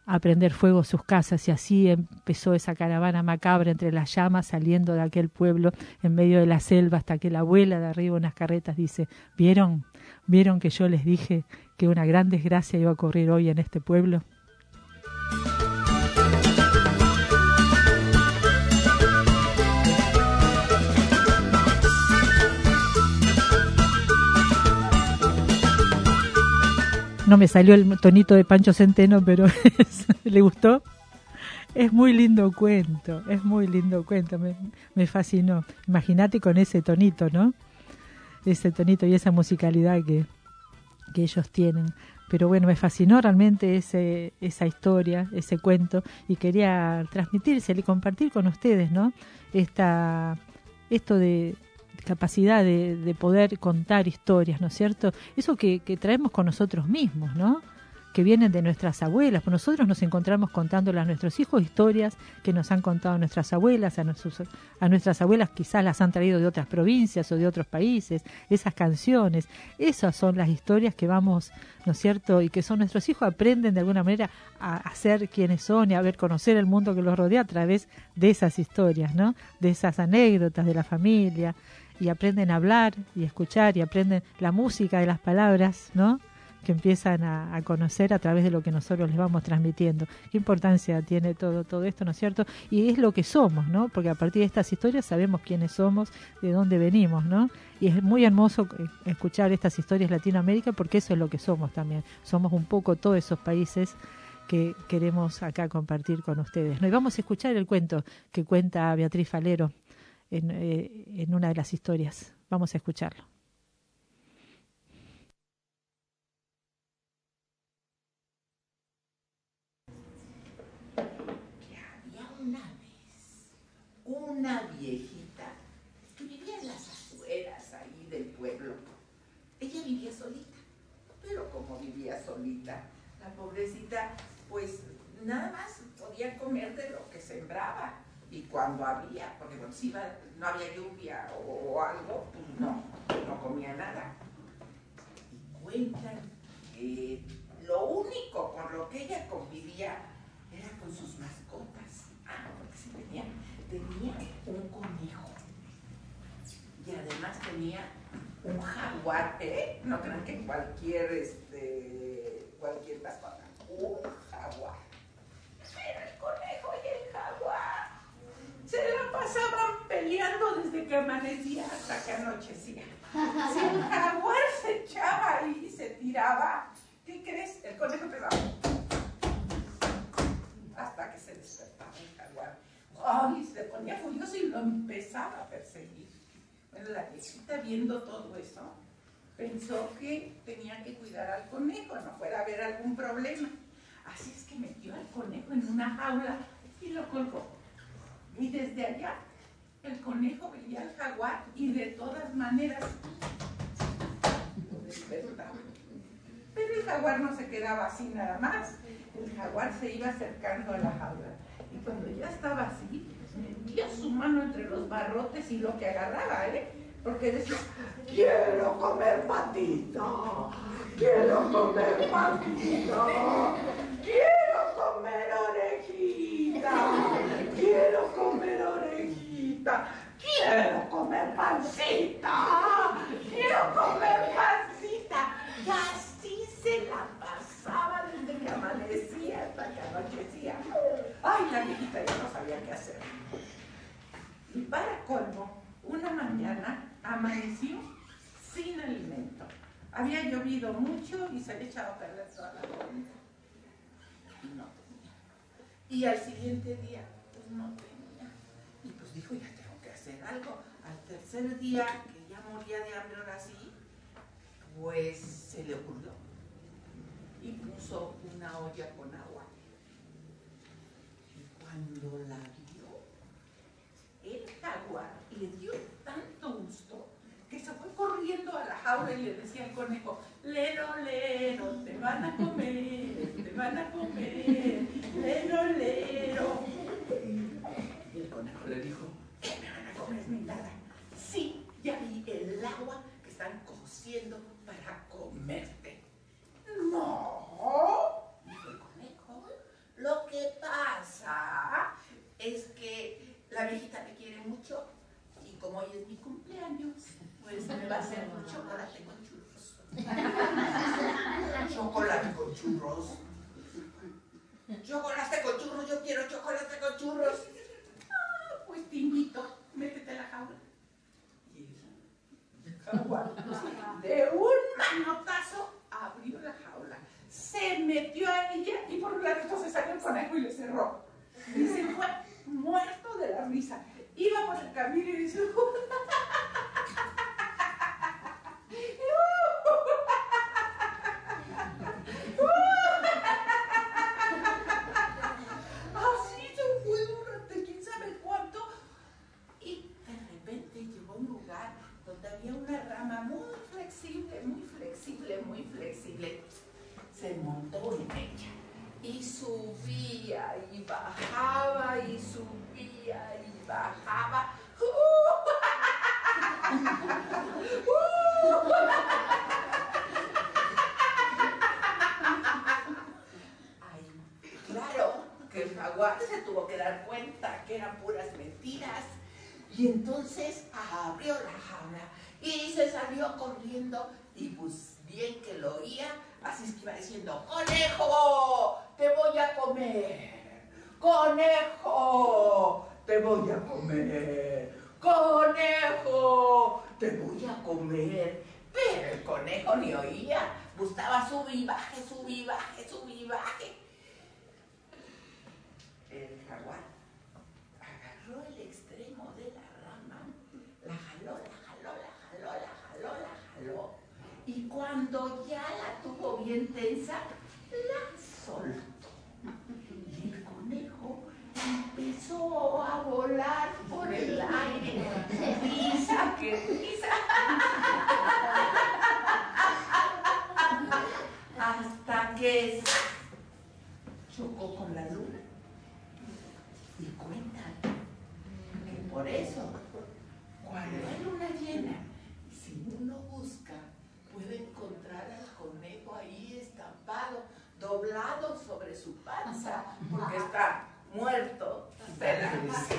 a prender fuego sus casas, y así empezó esa caravana macabra entre las llamas saliendo de aquel pueblo en medio de la selva, hasta que la abuela de arriba unas carretas dice: ¿Vieron que yo les dije que una gran desgracia iba a ocurrir hoy en este pueblo? No me salió el tonito de Pancho Centeno, pero ¿le gustó? Es muy lindo cuento, me fascinó. Imagínate con ese tonito, ¿no? Ese tonito y esa musicalidad que ellos tienen. Pero bueno, me fascinó realmente esa historia, ese cuento, y quería transmitírselo y compartir con ustedes, ¿no? Esto de capacidad de poder contar historias, ¿no es cierto? Eso que traemos con nosotros mismos, ¿no? Que vienen de nuestras abuelas. Pues nosotros nos encontramos contándole a nuestros hijos historias que nos han contado nuestras abuelas, a nuestras abuelas quizás las han traído de otras provincias o de otros países, esas canciones, esas son las historias que vamos, ¿no es cierto? Y que son nuestros hijos, aprenden de alguna manera a ser quienes son y a conocer el mundo que los rodea a través de esas historias, ¿no? De esas anécdotas de la familia, y aprenden a hablar y a escuchar y aprenden la música de las palabras, ¿no? Que empiezan a conocer a través de lo que nosotros les vamos transmitiendo. Qué importancia tiene todo esto, ¿no es cierto? Y es lo que somos, ¿no? Porque a partir de estas historias sabemos quiénes somos, de dónde venimos, ¿no? Y es muy hermoso escuchar estas historias de Latinoamérica, porque eso es lo que somos también. Somos un poco todos esos países que queremos acá compartir con ustedes, ¿no? Y vamos a escuchar el cuento que cuenta Beatriz Falero en una de las historias. Vamos a escucharlo. Una viejita que vivía en las afueras ahí del pueblo. Ella vivía solita, pero como vivía solita, la pobrecita pues nada más podía comer de lo que sembraba, y cuando había, porque cuando se iba, no había lluvia o algo, pues no comía nada. Y cuentan que lo único con lo que ella convivía era con sus mascotas. Porque sí tenía un conejo, y además tenía un jaguar, no crean que cualquier mascota, un jaguar. Pero el conejo y el jaguar se la pasaban peleando desde que amanecía hasta que anochecía. Si el jaguar se echaba ahí y se tiraba, ¿qué crees? El conejo empezaba hasta que se despertaba el jaguar. Ay, se ponía furioso y lo empezaba a perseguir. Bueno, la viejita, viendo todo eso, pensó que tenía que cuidar al conejo, no fuera a haber algún problema. Así es que metió al conejo en una jaula y lo colgó. Y desde allá, el conejo veía al jaguar y de todas maneras lo despertaba. Pero el jaguar no se quedaba así nada más. El jaguar se iba acercando a la jaula. Y cuando ya estaba así, metía su mano entre los barrotes y lo que agarraba, porque decía: quiero comer patito, quiero comer patito, quiero comer orejita, quiero comer orejita, quiero comer pancita, quiero comer pancita. Y así se la pasaba desde que amanecía hasta que anochecía. Ay, la viejita ya no sabía qué hacer. Y para colmo, una mañana amaneció sin alimento. Había llovido mucho y se había echado a perder toda la comida. Y no tenía. Y al siguiente día, pues no tenía. Y pues dijo: ya tengo que hacer algo. Al tercer día, que ya moría de hambre ahora sí, pues se le ocurrió. Y puso una olla con agua. Y cuando la vio, el jaguar le dio tanto gusto que se fue corriendo a la jaula y le decía al conejo: lero, lero, te van a comer, te van a comer, lero, lero. Y el conejo le dijo: ¿qué me van a comer ni nada? Sí, ya vi el agua que están cociendo para comerte. No, dijo el conejo, la viejita me quiere mucho y como hoy es mi cumpleaños, pues me va a hacer un chocolate con churros. Chocolate con churros. Chocolate con churros, yo quiero chocolate con churros. Ah, pues te invito, métete en la jaula. Y de un manotazo abrió la jaula, se metió a ella y por un ladito se salió el conejo y le cerró. Y se fue muerto de la risa. Iba por el camino y dice... Así se fue durante quién sabe cuánto. Y de repente llegó a un lugar donde había una rama muy flexible, muy flexible, muy flexible. Se montó en ella. Y subía y bajaba y subía y bajaba. Ay, claro que el jaguar se tuvo que dar cuenta que eran puras mentiras y entonces abrió la jaula y se salió corriendo y pues bien que lo oía, así es que iba diciendo: ¡Conejo! ¡Te voy a comer! ¡Conejo! ¡Te voy a comer! ¡Conejo! ¡Te voy a comer! Pero el conejo ni oía, gustaba sube y baje, sube y baje, sube y baje. El jaguar agarró el extremo de la rama, la jaló, la jaló, la jaló, la jaló, la jaló. Y cuando ya la tuvo bien tensa, la soltó. Y el conejo empezó a volar por el aire. Risa, que risa. Hasta que chocó con la luna. Y cuentan que por eso, cuando hay luna llena, si uno busca, puede encontrar al conejo ahí estampado, doblado sobre su panza, porque está muerto de la risa.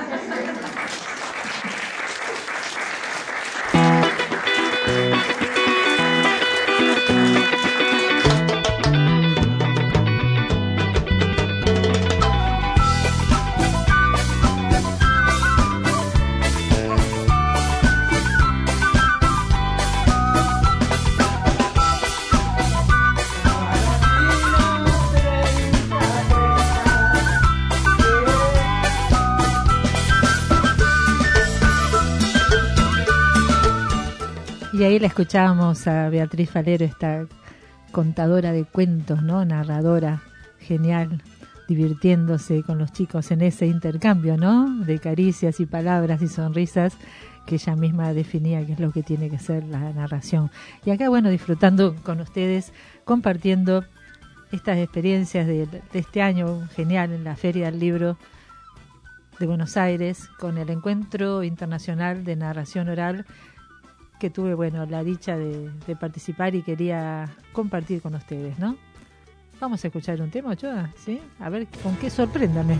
Y ahí la escuchábamos a Beatriz Falero, esta contadora de cuentos, ¿no? Narradora, genial, divirtiéndose con los chicos en ese intercambio, ¿no? De caricias y palabras y sonrisas que ella misma definía que es lo que tiene que ser la narración. Y acá, bueno, disfrutando con ustedes, compartiendo estas experiencias de este año genial en la Feria del Libro de Buenos Aires, con el Encuentro Internacional de Narración Oral, que tuve, bueno, la dicha de participar y quería compartir con ustedes, ¿no? Vamos a escuchar un tema, Ochoa, ¿sí? A ver, ¿con qué? Sorpréndame.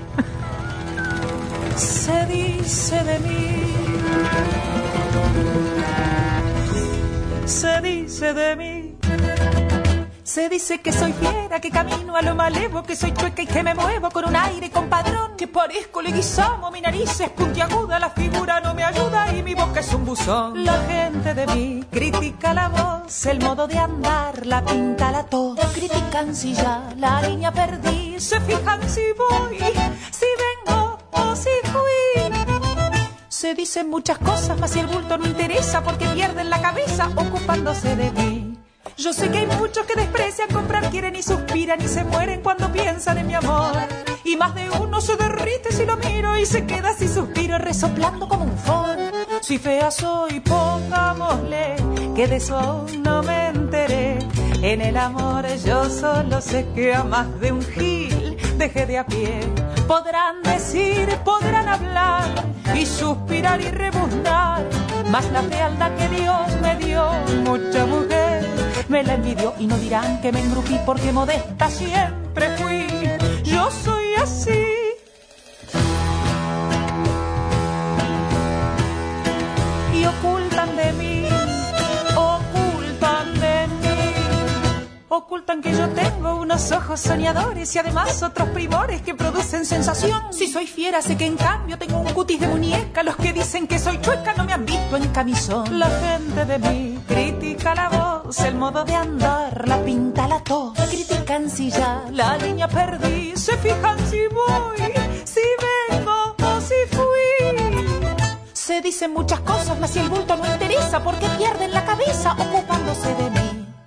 Se dice de mí, se dice de mí, se dice que soy fiera, que camino a lo malevo, que soy chueca y que me muevo con un aire compadrón, que parezco leguizamo, mi nariz es puntiaguda, la figura no me ayuda y mi boca es un buzón. La gente de mí critica la voz, el modo de andar, la pinta, la tos, critican si ya la línea perdí, se fijan si voy, si vengo o si fui. Se dicen muchas cosas, mas si el bulto no interesa porque pierden la cabeza ocupándose de mí. Yo sé que hay muchos que desprecian comprar, quieren y suspiran y se mueren cuando piensan en mi amor. Y más de uno se derrite si lo miro y se queda así suspiro resoplando como un fon. Si fea soy, pongámosle que de eso aún no me enteré. En el amor yo solo sé que a más de un gil dejé de a pie. Podrán decir, podrán hablar y suspirar y rebuznar, mas la fealdad que Dios me dio, mucha mujer me la envidió. Y no dirán que me engrupí porque modesta siempre fui. Yo soy así. ojos soñadores y además otros primores que producen sensación. Si soy fiera, sé que en cambio tengo un cutis de muñeca. Los que dicen que soy chueca no me han visto en camisón. La gente de mí critica la voz, el modo de andar, la pinta, la tos. Me critican si ya la línea perdí. Se fijan si voy, si vengo o si fui. Se dicen muchas cosas, mas si el bulto no interesa, porque pierden la cabeza ocupándose de mí.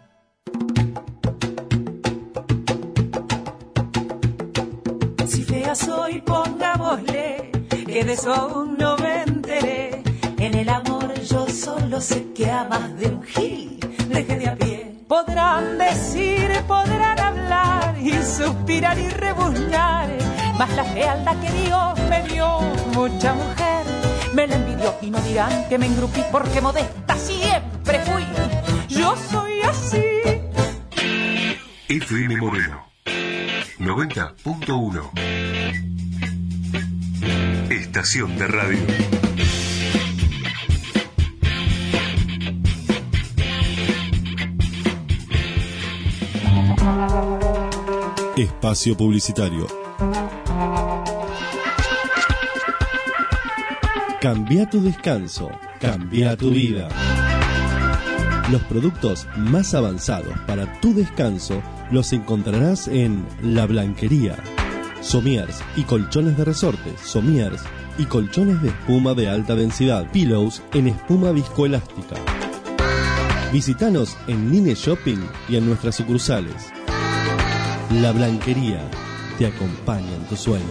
Si fea soy, pongámosle, que de eso aún no me enteré. En el amor yo solo sé que a más de un gil dejé de a pie. Podrán decir, podrán hablar y suspirar y rebuznar, mas la fealdad que Dios me dio, mucha mujer me la envidió. Y no dirán que me engrupí porque modesta siempre fui. Yo soy así. FM Moreno 90.1. Estación de radio. Espacio publicitario. Cambia tu descanso, cambia tu vida. Los productos más avanzados para tu descanso los encontrarás en La Blanquería. Somiers y colchones de resorte, somiers y colchones de espuma de alta densidad, pillows en espuma viscoelástica. Visítanos en Nine Shopping y en nuestras sucursales. La Blanquería te acompaña en tus sueños.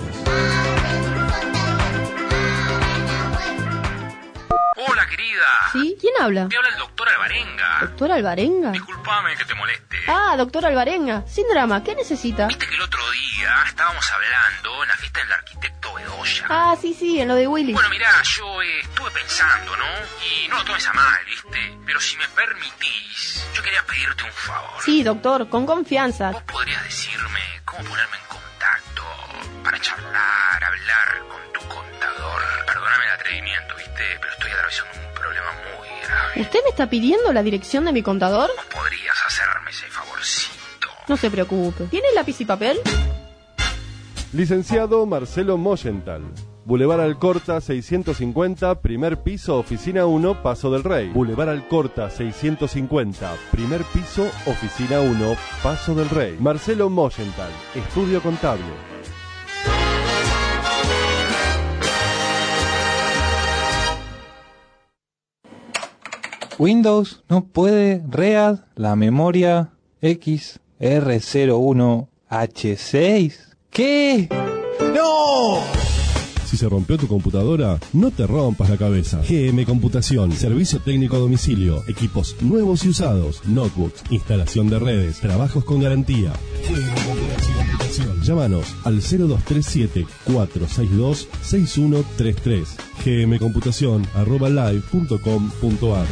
Hola, querida. ¿Sí? ¿Quién habla? Te habla el doctor Alvarenga. ¿Doctor Alvarenga? Disculpame que te moleste. Ah, doctor Alvarenga. Sin drama, ¿qué necesita? Viste que el otro día estábamos hablando en la fiesta del arquitecto Bedoya. Ah, sí, en lo de Willy. Bueno, mirá, yo estuve pensando, ¿no? Y no lo tomes a mal, ¿viste? Pero si me permitís, yo quería pedirte un favor. Sí, doctor, con confianza. ¿Vos podrías decirme cómo ponerme en contacto para charlar, hablar con tu contador? Perdóname el atrevimiento, ¿viste? Pero estoy atravesando un problema muy grave. ¿Usted me está pidiendo la dirección de mi contador? ¿Vos podrías hacerme ese favorcito? No se preocupe. ¿Tiene lápiz y papel? Licenciado Marcelo Moyental. Boulevard Alcorta 650, primer piso, oficina 1, Paso del Rey. Boulevard Alcorta 650, primer piso, oficina 1, Paso del Rey. Marcelo Moyental, estudio contable. Windows no puede read la memoria XR01H6. ¿Qué? ¡No! Si se rompió tu computadora, no te rompas la cabeza. GM Computación, servicio técnico a domicilio, equipos nuevos y usados, notebooks, instalación de redes, trabajos con garantía. GM Computación. Llámanos al 0237-462-6133. gmcomputación@live.com.ar.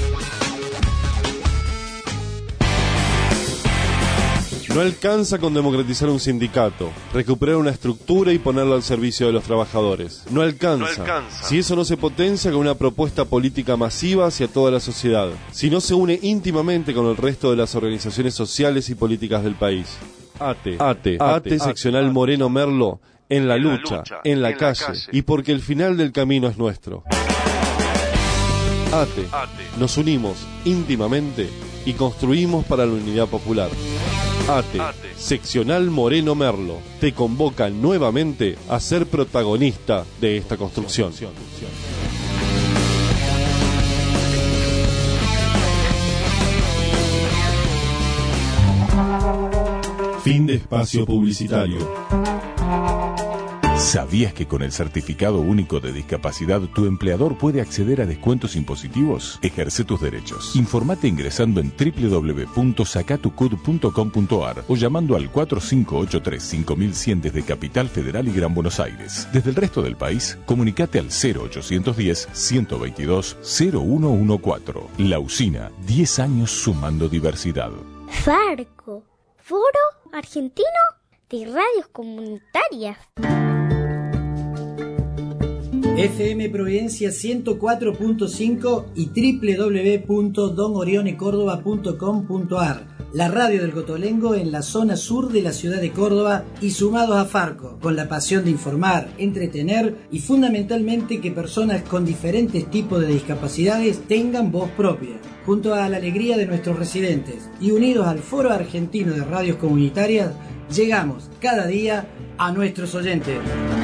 No alcanza con democratizar un sindicato, recuperar una estructura y ponerlo al servicio de los trabajadores. No alcanza. Si eso no se potencia con una propuesta política masiva hacia toda la sociedad. Si no se une íntimamente con el resto de las organizaciones sociales y políticas del país. ATE, seccional Moreno Merlo, en la lucha, en la calle, y porque el final del camino es nuestro. ATE, nos unimos íntimamente y construimos para la unidad popular. ATE, seccional Moreno Merlo, te convoca nuevamente a ser protagonista de esta construcción. Fin de espacio publicitario. ¿Sabías que con el Certificado Único de Discapacidad tu empleador puede acceder a descuentos impositivos? Ejerce tus derechos. Informate ingresando en www.sacatucud.com.ar o llamando al 4583-5100 desde Capital Federal y Gran Buenos Aires. Desde el resto del país, comunicate al 0810-122-0114. La Usina, 10 años sumando diversidad. Farco, Foro Argentino de Radios Comunitarias. FM Providencia 104.5 y www.donorionecordoba.com.ar. la radio del Cotolengo en la zona sur de la ciudad de Córdoba y sumados a Farco, con la pasión de informar, entretener y fundamentalmente que personas con diferentes tipos de discapacidades tengan voz propia. Junto a la alegría de nuestros residentes y unidos al Foro Argentino de Radios Comunitarias, llegamos cada día a nuestros oyentes.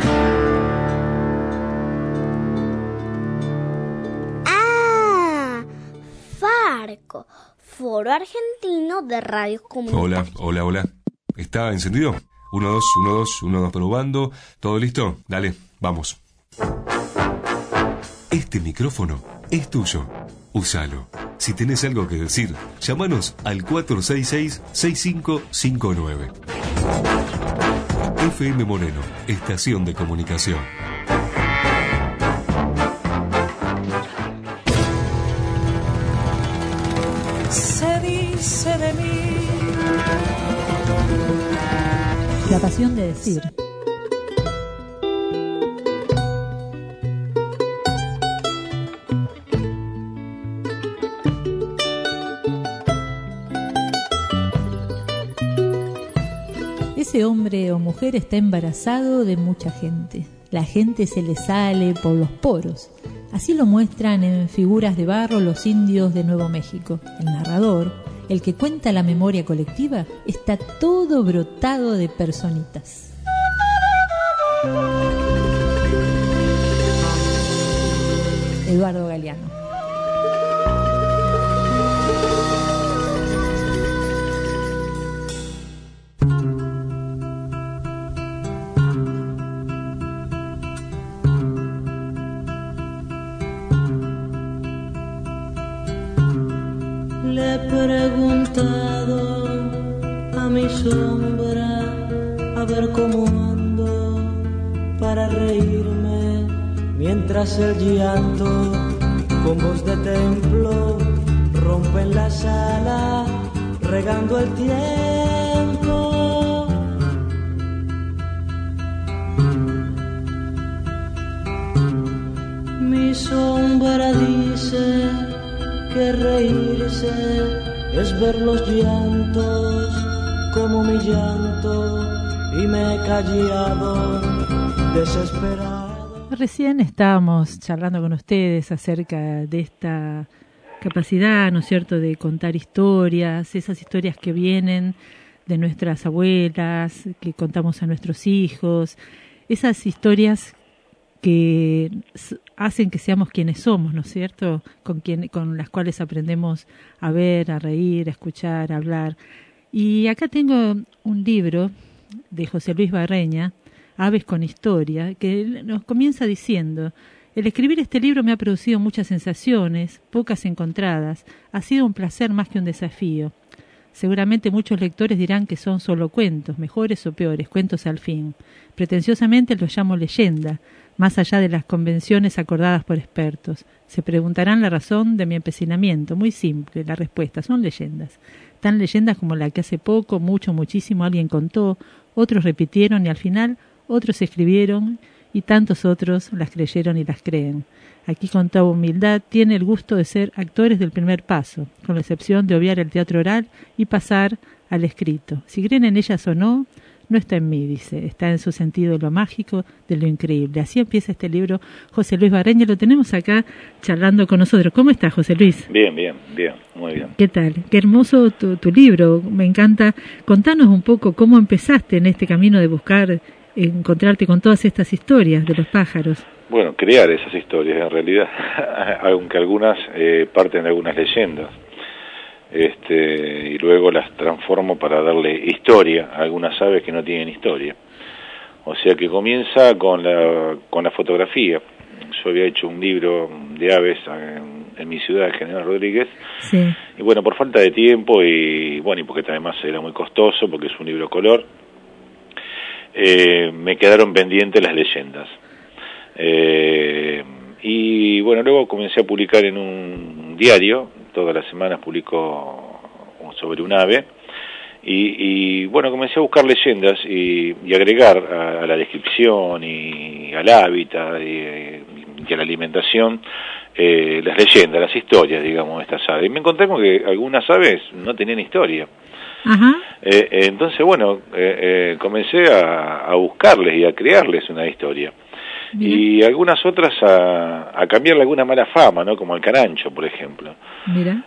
Farco, Foro Argentino de Radios Comunitarias. Hola. ¿Está encendido? 1, 2, 1, 2, 1, 2, probando. ¿Todo listo? Dale, vamos. Este micrófono es tuyo. Úsalo. Si tenés algo que decir, llámanos al 466-6559. FM Moreno, estación de comunicación. Se dice de mí. La pasión de decir. Ese hombre o mujer está embarazado de mucha gente. La gente se le sale por los poros. Así lo muestran en Figuras de Barro los indios de Nuevo México. El narrador, el que cuenta la memoria colectiva, está todo brotado de personitas. Eduardo Galeano. Le he preguntado a mi sombra a ver cómo ando para reírme, mientras el llanto con voz de templo rompe en la sala regando el tiempo. Mi sombra dice que reírse es ver los llantos como mi llanto y me he callado desesperado. Recién estábamos charlando con ustedes acerca de esta capacidad, ¿no es cierto?, de contar historias, esas historias que vienen de nuestras abuelas, que contamos a nuestros hijos, esas historias que hacen que seamos quienes somos, ¿no es cierto?, con las cuales aprendemos a ver, a reír, a escuchar, a hablar. Y acá tengo un libro de José Luis Barreña, Aves con Historia, que nos comienza diciendo: el escribir este libro me ha producido muchas sensaciones, pocas encontradas, ha sido un placer más que un desafío. Seguramente muchos lectores dirán que son solo cuentos, mejores o peores, cuentos al fin. Pretenciosamente los llamo leyenda, más allá de las convenciones acordadas por expertos. Se preguntarán la razón de mi empecinamiento. Muy simple, la respuesta: son leyendas. Tan leyendas como la que hace poco, muchísimo alguien contó, otros repitieron y al final otros escribieron y tantos otros las creyeron y las creen. Aquí con toda humildad tiene el gusto de ser actores del primer paso, con la excepción de obviar el teatro oral y pasar al escrito. Si creen en ellas o no, no está en mí, dice, está en su sentido de lo mágico, de lo increíble. Así empieza este libro, José Luis Barreña, lo tenemos acá charlando con nosotros. ¿Cómo estás, José Luis? Bien, muy bien. ¿Qué tal? Qué hermoso tu libro, me encanta. Contanos un poco cómo empezaste en este camino de buscar encontrarte con todas estas historias de los pájaros. Bueno, crear esas historias en realidad, aunque algunas parten de algunas leyendas. Y luego las transformo para darle historia a algunas aves que no tienen historia. O sea que comienza con la fotografía. Yo había hecho un libro de aves en mi ciudad, General Rodríguez, sí. Y bueno, por falta de tiempo y porque además era muy costoso, porque es un libro color, me quedaron pendientes las leyendas. Y bueno, luego comencé a publicar en un diario, todas las semanas publico sobre un ave, y bueno, comencé a buscar leyendas y agregar a la descripción y al hábitat y a la alimentación las leyendas, las historias, digamos, de estas aves. Y me encontré con que algunas aves no tenían historia. Ajá. Entonces, bueno, comencé a buscarles y a crearles una historia. Bien. Y algunas otras a cambiarle alguna mala fama, ¿no? Como el carancho, por ejemplo. Mira.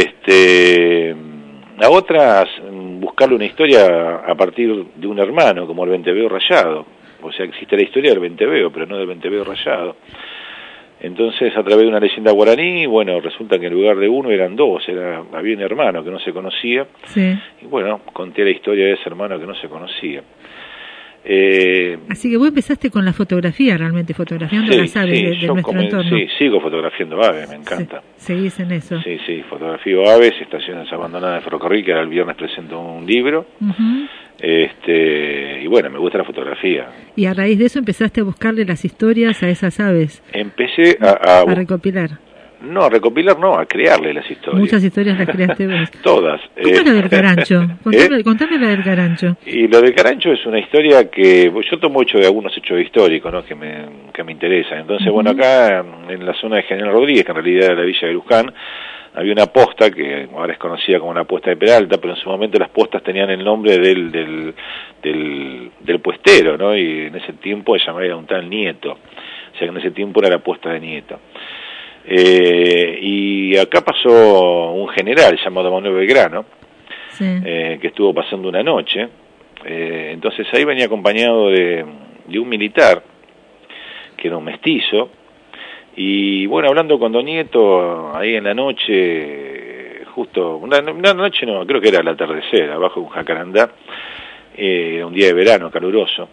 A otras buscarle una historia a partir de un hermano, como el Venteveo Rayado. O sea, existe la historia del Venteveo, pero no del Venteveo Rayado. Entonces, a través de una leyenda guaraní, bueno, resulta que en lugar de uno eran dos, había un hermano que no se conocía. Sí. Y bueno, conté la historia de ese hermano que no se conocía. Así que vos empezaste con la fotografía, realmente, fotografiando las aves de nuestro entorno. Sí, sigo fotografiando aves, me encanta. ¿Seguís en eso? Sí, fotografío aves, estaciones abandonadas de ferrocarril, que ahora el viernes presento un libro. Uh-huh. Y bueno, me gusta la fotografía. Y a raíz de eso empezaste a buscarle las historias a esas aves. Empecé a recopilar. No, a recopilar no, a crearle las historias. Muchas historias las creaste vos. Todas. ¿Cómo la del carancho? Contame la del carancho. Y lo del carancho es una historia que yo tomo mucho de algunos hechos históricos, ¿no? que me interesan. Entonces, bueno, acá en la zona de General Rodríguez, que en realidad era la villa de Luján, había una posta que ahora es conocida como la posta de Peralta, pero en su momento las postas tenían el nombre del puestero, ¿no? Y en ese tiempo se llamaba un tal Nieto. O sea que en ese tiempo era la posta de Nieto. Y acá pasó un general llamado Manuel Belgrano, sí. Que estuvo pasando una noche. Entonces ahí venía acompañado de un militar, que era un mestizo. Y bueno, hablando con Don Nieto, ahí en la noche, justo, una noche no, creo que era el atardecer, abajo de un jacarandá, un día de verano caluroso,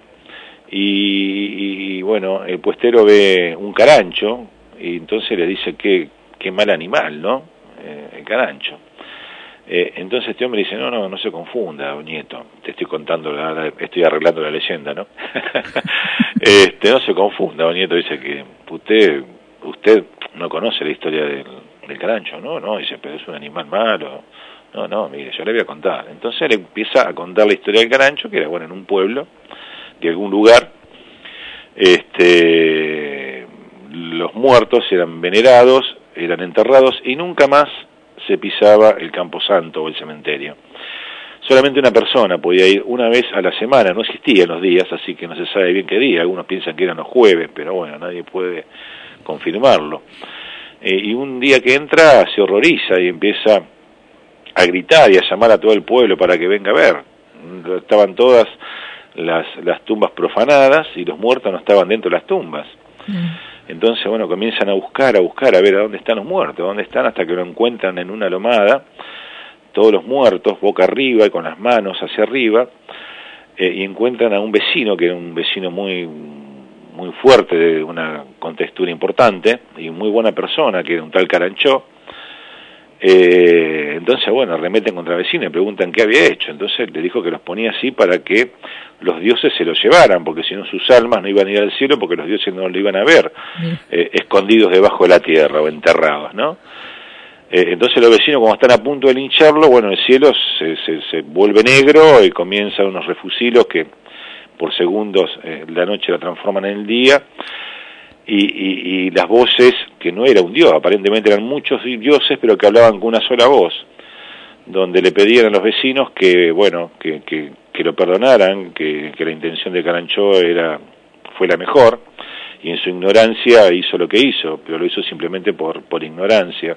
y bueno, el puestero ve un carancho, y entonces le dice qué mal animal, ¿no? El carancho. Entonces este hombre dice, no se confunda, Don Nieto, te estoy contando, estoy arreglando la leyenda, ¿no? No se confunda, Don Nieto, dice que usted no conoce la historia del carancho, ¿no? Dice, pero es un animal malo. No, mire, yo le voy a contar. Entonces él empieza a contar la historia del carancho, que era, bueno, en un pueblo, de algún lugar, los muertos eran venerados, eran enterrados, y nunca más se pisaba el camposanto o el cementerio. Solamente una persona podía ir una vez a la semana, no existían los días, así que no se sabe bien qué día, algunos piensan que eran los jueves, pero bueno, nadie puede confirmarlo. Y un día que entra se horroriza y empieza a gritar y a llamar a todo el pueblo para que venga a ver. Estaban todas las tumbas profanadas y los muertos no estaban dentro de las tumbas. Entonces, bueno, comienzan a buscar, a ver a dónde están los muertos, dónde están, hasta que lo encuentran en una lomada, todos los muertos, boca arriba y con las manos hacia arriba, y encuentran a un vecino, que era un vecino muy fuerte, de una contextura importante, y muy buena persona, que era un tal Caranchó. Entonces, bueno, arremeten contra el vecino y preguntan qué había hecho. Entonces le dijo que los ponía así para que los dioses se los llevaran, porque si no sus almas no iban a ir al cielo, porque los dioses no lo iban a ver, escondidos debajo de la tierra o enterrados, ¿no? Entonces los vecinos, como están a punto de lincharlo, bueno, el cielo se vuelve negro y comienzan unos refusilos que por segundos la noche la transforman en el día. Y las voces, que no era un dios, aparentemente eran muchos dioses, pero que hablaban con una sola voz, donde le pedían a los vecinos que, bueno, que lo perdonaran, que la intención de Caranchó fue la mejor, y en su ignorancia hizo lo que hizo, pero lo hizo simplemente por ignorancia.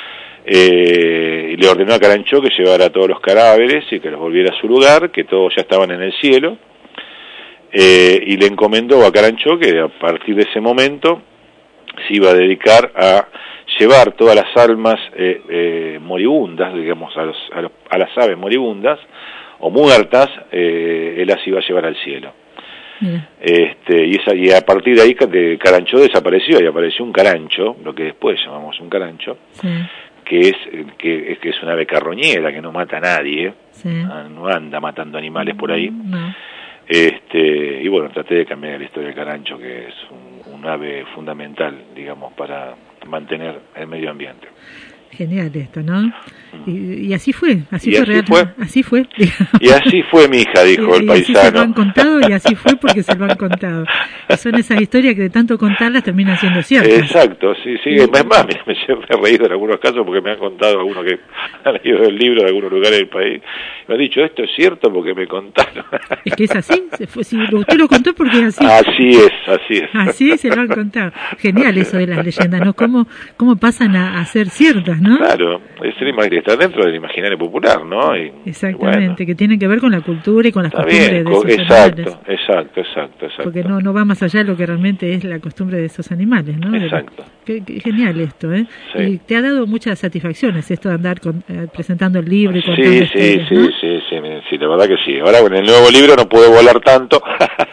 Y le ordenó a Caranchó que llevara a todos los cadáveres y que los volviera a su lugar, que todos ya estaban en el cielo. Y le encomendó a Caranchó que a partir de ese momento se iba a dedicar a llevar todas las almas moribundas, digamos, a las aves moribundas o muertas, él las iba a llevar al cielo. Y a partir de ahí Caranchó desapareció y apareció un carancho, lo que después llamamos un carancho, que es una ave carroñera, que no mata a nadie, no anda matando animales por ahí. Y bueno, traté de cambiar la historia del carancho, que es un ave fundamental, digamos, para mantener el medio ambiente. Genial esto, ¿no? Y así fue, así fue. Y así fue, mi hija, dijo el paisano. Así se lo han contado y así fue porque se lo han contado. Son esas historias que de tanto contarlas terminan siendo ciertas. Exacto, sí. Es más, me he reído en algunos casos porque me han contado algunos que han leído el libro de algunos lugares del país. Me han dicho, esto es cierto porque me contaron. Es que es así, si usted lo contó porque es así. Así es. Así se lo han contado. Genial eso de las leyendas, ¿no? Cómo pasan a ser ciertas, ¿no? Claro, está dentro del imaginario popular, ¿no? Exactamente, que tienen que ver con la cultura y con las costumbres de esos animales. Exacto. Porque no va más allá de lo que realmente es la costumbre de esos animales, ¿no? Exacto. Qué genial esto, ¿eh? Sí. Y te ha dado muchas satisfacciones esto de andar presentando el libro y contando historias, ¿no? Sí, la verdad que sí. Ahora con el nuevo libro no puedo volar tanto.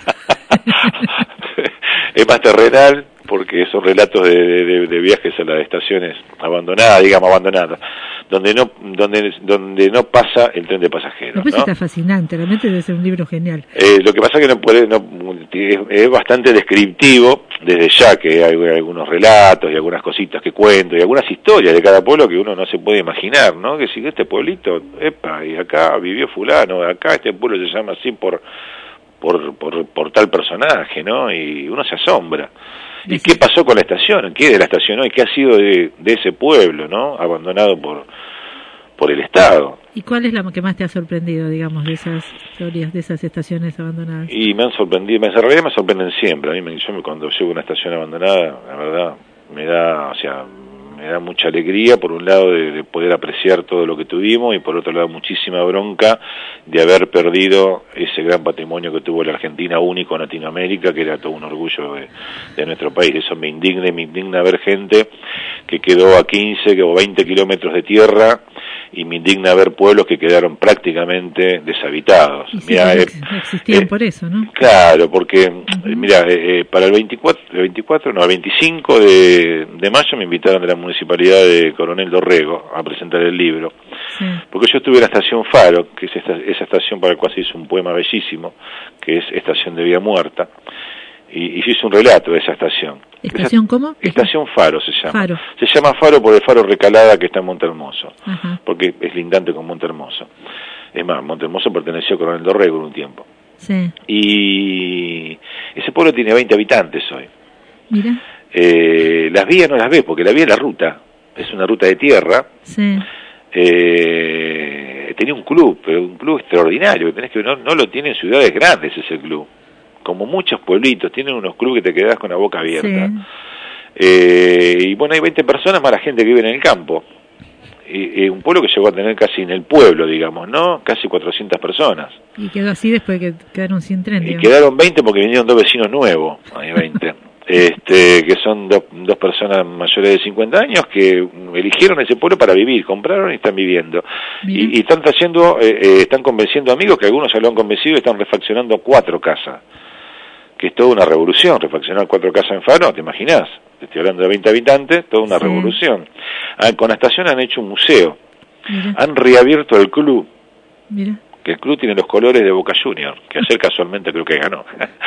Es más terrenal, porque son relatos de viajes a las estaciones abandonadas, donde no pasa el tren de pasajeros. Me parece que está fascinante, realmente debe ser un libro genial. Lo que pasa es que es bastante descriptivo, desde ya que hay algunos relatos y algunas cositas que cuento y algunas historias de cada pueblo que uno no se puede imaginar, ¿no? Que si este pueblito, y acá vivió fulano, acá este pueblo se llama así por tal personaje, ¿no? Y uno se asombra. ¿Y qué pasó con la estación? ¿Qué de la estación hoy? ¿Qué ha sido de ese pueblo, no? Abandonado por el Estado. ¿Y cuál es la que más te ha sorprendido, digamos, de esas historias, de esas estaciones abandonadas? Y me han sorprendido, en realidad me sorprenden siempre. A mí cuando llego a una estación abandonada, la verdad, me da mucha alegría, por un lado, de poder apreciar todo lo que tuvimos, y por otro lado, muchísima bronca de haber perdido ese gran patrimonio que tuvo la Argentina, único en Latinoamérica, que era todo un orgullo de nuestro país. Eso me indigna ver gente que quedó a 15 o 20 kilómetros de tierra, y me indigna ver pueblos que quedaron prácticamente deshabitados. Sí, existían por eso, ¿no? Claro, porque, para el 25 de mayo me invitaron de la Municipalidad de Coronel Dorrego a presentar el libro. Sí. Porque yo estuve en la estación Faro, que es esa estación para la cual se hizo un poema bellísimo, que es Estación de Vida Muerta, y yo hice un relato de esa estación. ¿Estación cómo? Estación Faro se llama. Faro. Se llama Faro por el Faro Recalada, que está en Montehermoso, porque es lindante con Montehermoso. Es más, Montehermoso perteneció a Coronel Dorrego en un tiempo. Sí. Y ese pueblo tiene 20 habitantes hoy. Mira. Las vías no las ves, porque la vía es la ruta. Es una ruta de tierra. Sí. Tenía un club, pero un club extraordinario, que no lo tienen ciudades grandes ese club. Como muchos pueblitos, tienen unos clubes que te quedas con la boca abierta. Sí. Y bueno, hay 20 personas más la gente que vive en el campo. Un pueblo que llegó a tener casi en el pueblo, digamos, ¿no? Casi 400 personas. Y quedó así después de que quedaron sin tren, digamos. Y quedaron 20 porque vinieron 2 vecinos nuevos, hay 20. Que son dos personas mayores de 50 años que eligieron ese pueblo para vivir, compraron y están viviendo. Y están están convenciendo amigos, que algunos ya lo han convencido, y están refaccionando 4 casas. Que es toda una revolución, refaccionar 4 casas en Faro, ¿te imaginás? Te estoy hablando de 20 habitantes, toda una revolución. Con la estación han hecho un museo. Mira. Han reabierto el club. Mira. Que el club tiene los colores de Boca Junior, que ayer casualmente creo que ganó.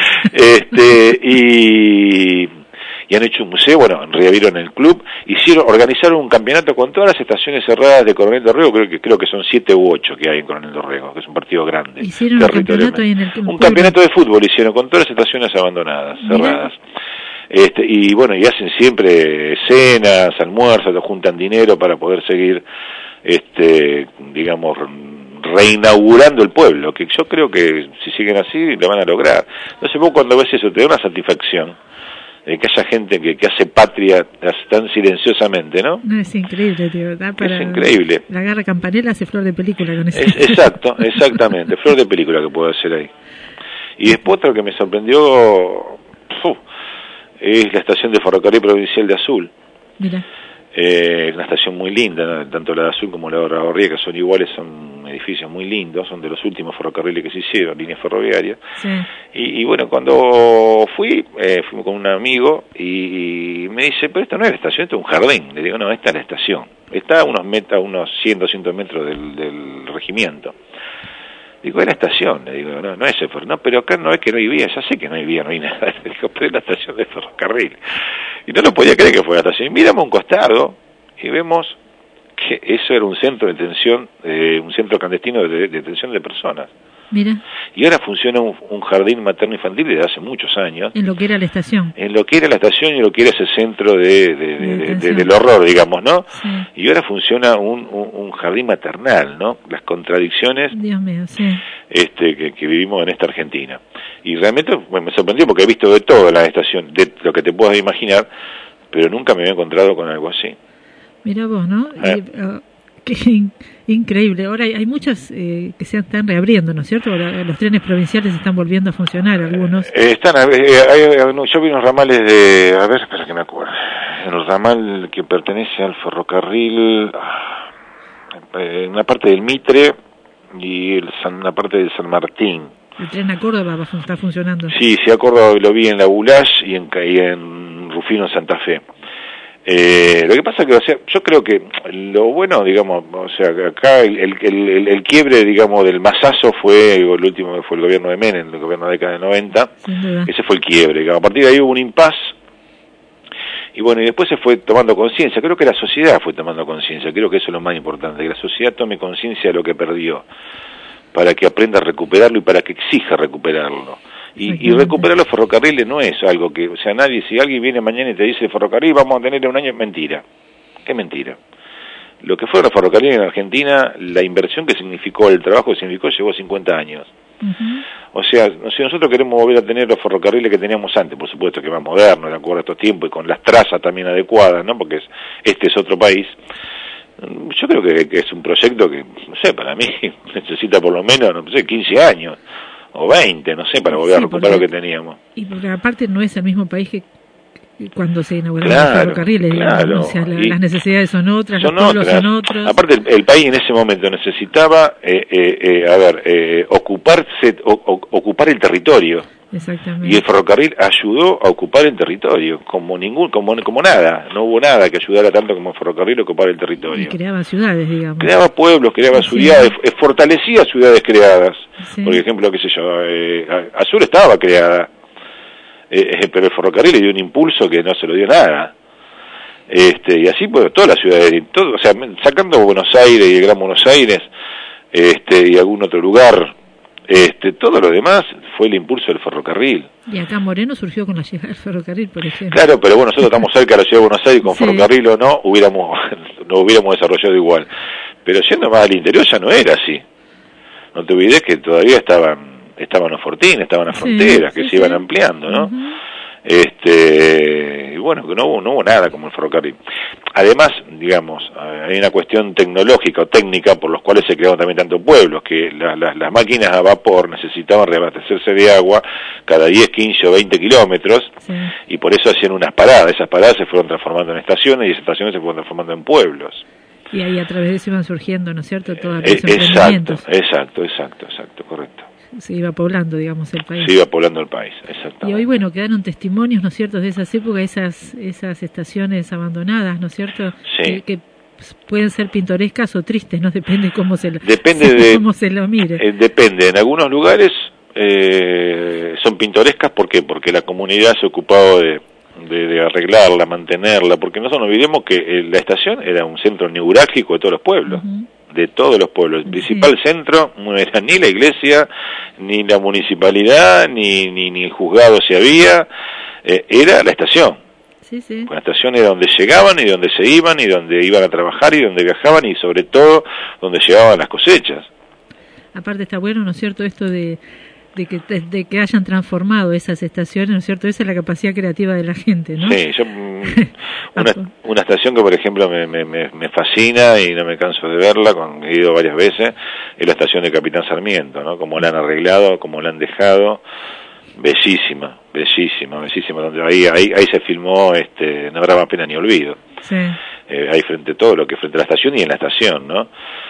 Y han hecho un museo, reabrieron el club, organizaron un campeonato con todas las estaciones cerradas de Coronel Dorrego, creo que son 7 u 8 que hay en Coronel Dorrego, que es un partido grande. Hicieron un campeonato ahí en un campeonato de fútbol hicieron con todas las estaciones abandonadas, cerradas. Y hacen siempre cenas, almuerzos, juntan dinero para poder seguir, reinaugurando el pueblo, que yo creo que si siguen así lo van a lograr. Entonces vos cuando ves eso te da una satisfacción, que haya gente que hace patria tan silenciosamente, ¿no? No, es increíble, tío. Es increíble. La garra campanela hace flor de película con eso. Exactamente, flor de película que puedo hacer ahí. Y después otro que me sorprendió es la estación de ferrocarril provincial de Azul. Mira. Una estación muy linda, ¿no? Tanto la de Azul como la de Orrabarría, que son iguales, son edificios muy lindos, son de los últimos ferrocarriles que se hicieron, líneas ferroviarias. Sí. Y cuando fuimos con un amigo y me dice, pero esta no es la estación, esto es un jardín. Le digo, no, esta es la estación. Está a unos 100, 200 metros del regimiento. Digo, es la estación, le digo, no es el ferrocarril. No, pero acá no es que no hay vía, ya sé que no hay vía, no hay nada. Le digo, pero es la estación de ferrocarril. Y no lo podía creer que fuera la estación. Y miramos un costado y vemos que eso era un centro de detención, un centro clandestino de detención de personas. Mira. Y ahora funciona un jardín materno-infantil desde hace muchos años. En lo que era la estación. En lo que era la estación y lo que era ese centro del horror, digamos, ¿no? Sí. Y ahora funciona un jardín maternal, ¿no? Las contradicciones, Dios mío, sí. que vivimos en esta Argentina. Y realmente me sorprendió porque he visto de todo en la estación, de lo que te puedas imaginar, pero nunca me había encontrado con algo así. Mira vos, ¿no? Qué increíble. Ahora hay muchos que se están reabriendo, ¿no es cierto? Ahora los trenes provinciales están volviendo a funcionar, algunos. Yo vi unos ramales espera que me acuerdo. El ramal que pertenece al ferrocarril, en la parte del Mitre y la parte del San Martín. ¿El tren a Córdoba va a estar funcionando? Sí, a Córdoba lo vi en la Boulage y en Rufino, Santa Fe. Lo que pasa que, yo creo que lo bueno, digamos, acá el quiebre, digamos, del masazo fue el último, que fue el gobierno de Menem, el gobierno de la década de 90. Ese fue el quiebre, digamos. A partir de ahí hubo un impas. Y bueno, y después se fue tomando conciencia. Creo que la sociedad fue tomando conciencia. Creo que eso es lo más importante, que la sociedad tome conciencia de lo que perdió, para que aprenda a recuperarlo y para que exija recuperarlo. Y recuperar los ferrocarriles no es algo que, si alguien viene mañana y te dice ferrocarril vamos a tener un año, es mentira. Es mentira. Lo que fueron los ferrocarriles en Argentina, la inversión que significó, el trabajo que significó, llevó 50 años. Si nosotros queremos volver a tener los ferrocarriles que teníamos antes, por supuesto que más modernos, de acuerdo a estos tiempos, y con las trazas también adecuadas, ¿no? Porque este es otro país. Yo creo que es un proyecto que, no sé, para mí necesita por lo menos, no sé, 15 años. O 20, no sé, para volver a recuperar lo que teníamos. Y porque aparte no es el mismo país que cuando se inauguraron los ferrocarriles, digamos, las necesidades son otras, los pueblos son otros. Aparte el país en ese momento necesitaba ocupar el territorio. Exactamente. Y el ferrocarril ayudó a ocupar el territorio, como nada. No hubo nada que ayudara tanto como el ferrocarril a ocupar el territorio. Y creaba ciudades, digamos. Creaba pueblos, creaba ciudades, fortalecía ciudades creadas. Sí. Por ejemplo, Azul estaba creada, pero el ferrocarril le dio un impulso que no se lo dio nada. Y así, pues, todas las ciudades, sacando Buenos Aires y el Gran Buenos Aires, y algún otro lugar, todo lo demás fue el impulso del ferrocarril. Y acá Moreno surgió con la llegada del ferrocarril, por ejemplo. Claro, pero bueno, nosotros estamos cerca de la ciudad de Buenos Aires, con ferrocarril o no, no hubiéramos desarrollado igual. Pero yendo más al interior ya no era así. No te olvides que todavía estaban los fortines, estaban las fronteras, que se iban ampliando, ¿no? Y bueno, que no hubo nada como el ferrocarril. Además, digamos, hay una cuestión tecnológica o técnica por los cuales se crearon también tantos pueblos, que las máquinas a vapor necesitaban reabastecerse de agua cada 10, 15 o 20 kilómetros, y por eso hacían unas paradas. Esas paradas se fueron transformando en estaciones, y esas estaciones se fueron transformando en pueblos. Y ahí a través de eso iban surgiendo, ¿no es cierto?, todos los emprendimientos. Exacto, correcto. Se iba poblando, digamos, el país. Se iba poblando el país, exactamente. Y hoy, bueno, quedaron testimonios, ¿no es cierto?, de esas épocas, esas estaciones abandonadas, ¿no es cierto?, que pueden ser pintorescas o tristes, ¿no? Depende cómo se cómo se lo mire. Depende, en algunos lugares son pintorescas, ¿por qué? Porque la comunidad se ha ocupado de arreglarla, mantenerla, porque no nos olvidemos que la estación era un centro neurálgico de todos los pueblos. De todos los pueblos. El principal centro no era ni la iglesia, ni la municipalidad, ni el juzgado si había, era la estación. La estación era donde llegaban y donde se iban y donde iban a trabajar y donde viajaban y sobre todo donde llegaban las cosechas. Aparte está bueno, ¿no es cierto?, esto de que hayan transformado esas estaciones, ¿no es cierto? Esa es la capacidad creativa de la gente, ¿no? Sí, una estación que, por ejemplo, me fascina y no me canso de verla, he ido varias veces, es la estación de Capitán Sarmiento, ¿no? Como la han arreglado, como la han dejado, bellísima, donde ahí se filmó, no habrá más pena ni olvido. Sí. Ahí frente a todo lo que frente a la estación y en la estación, ¿no?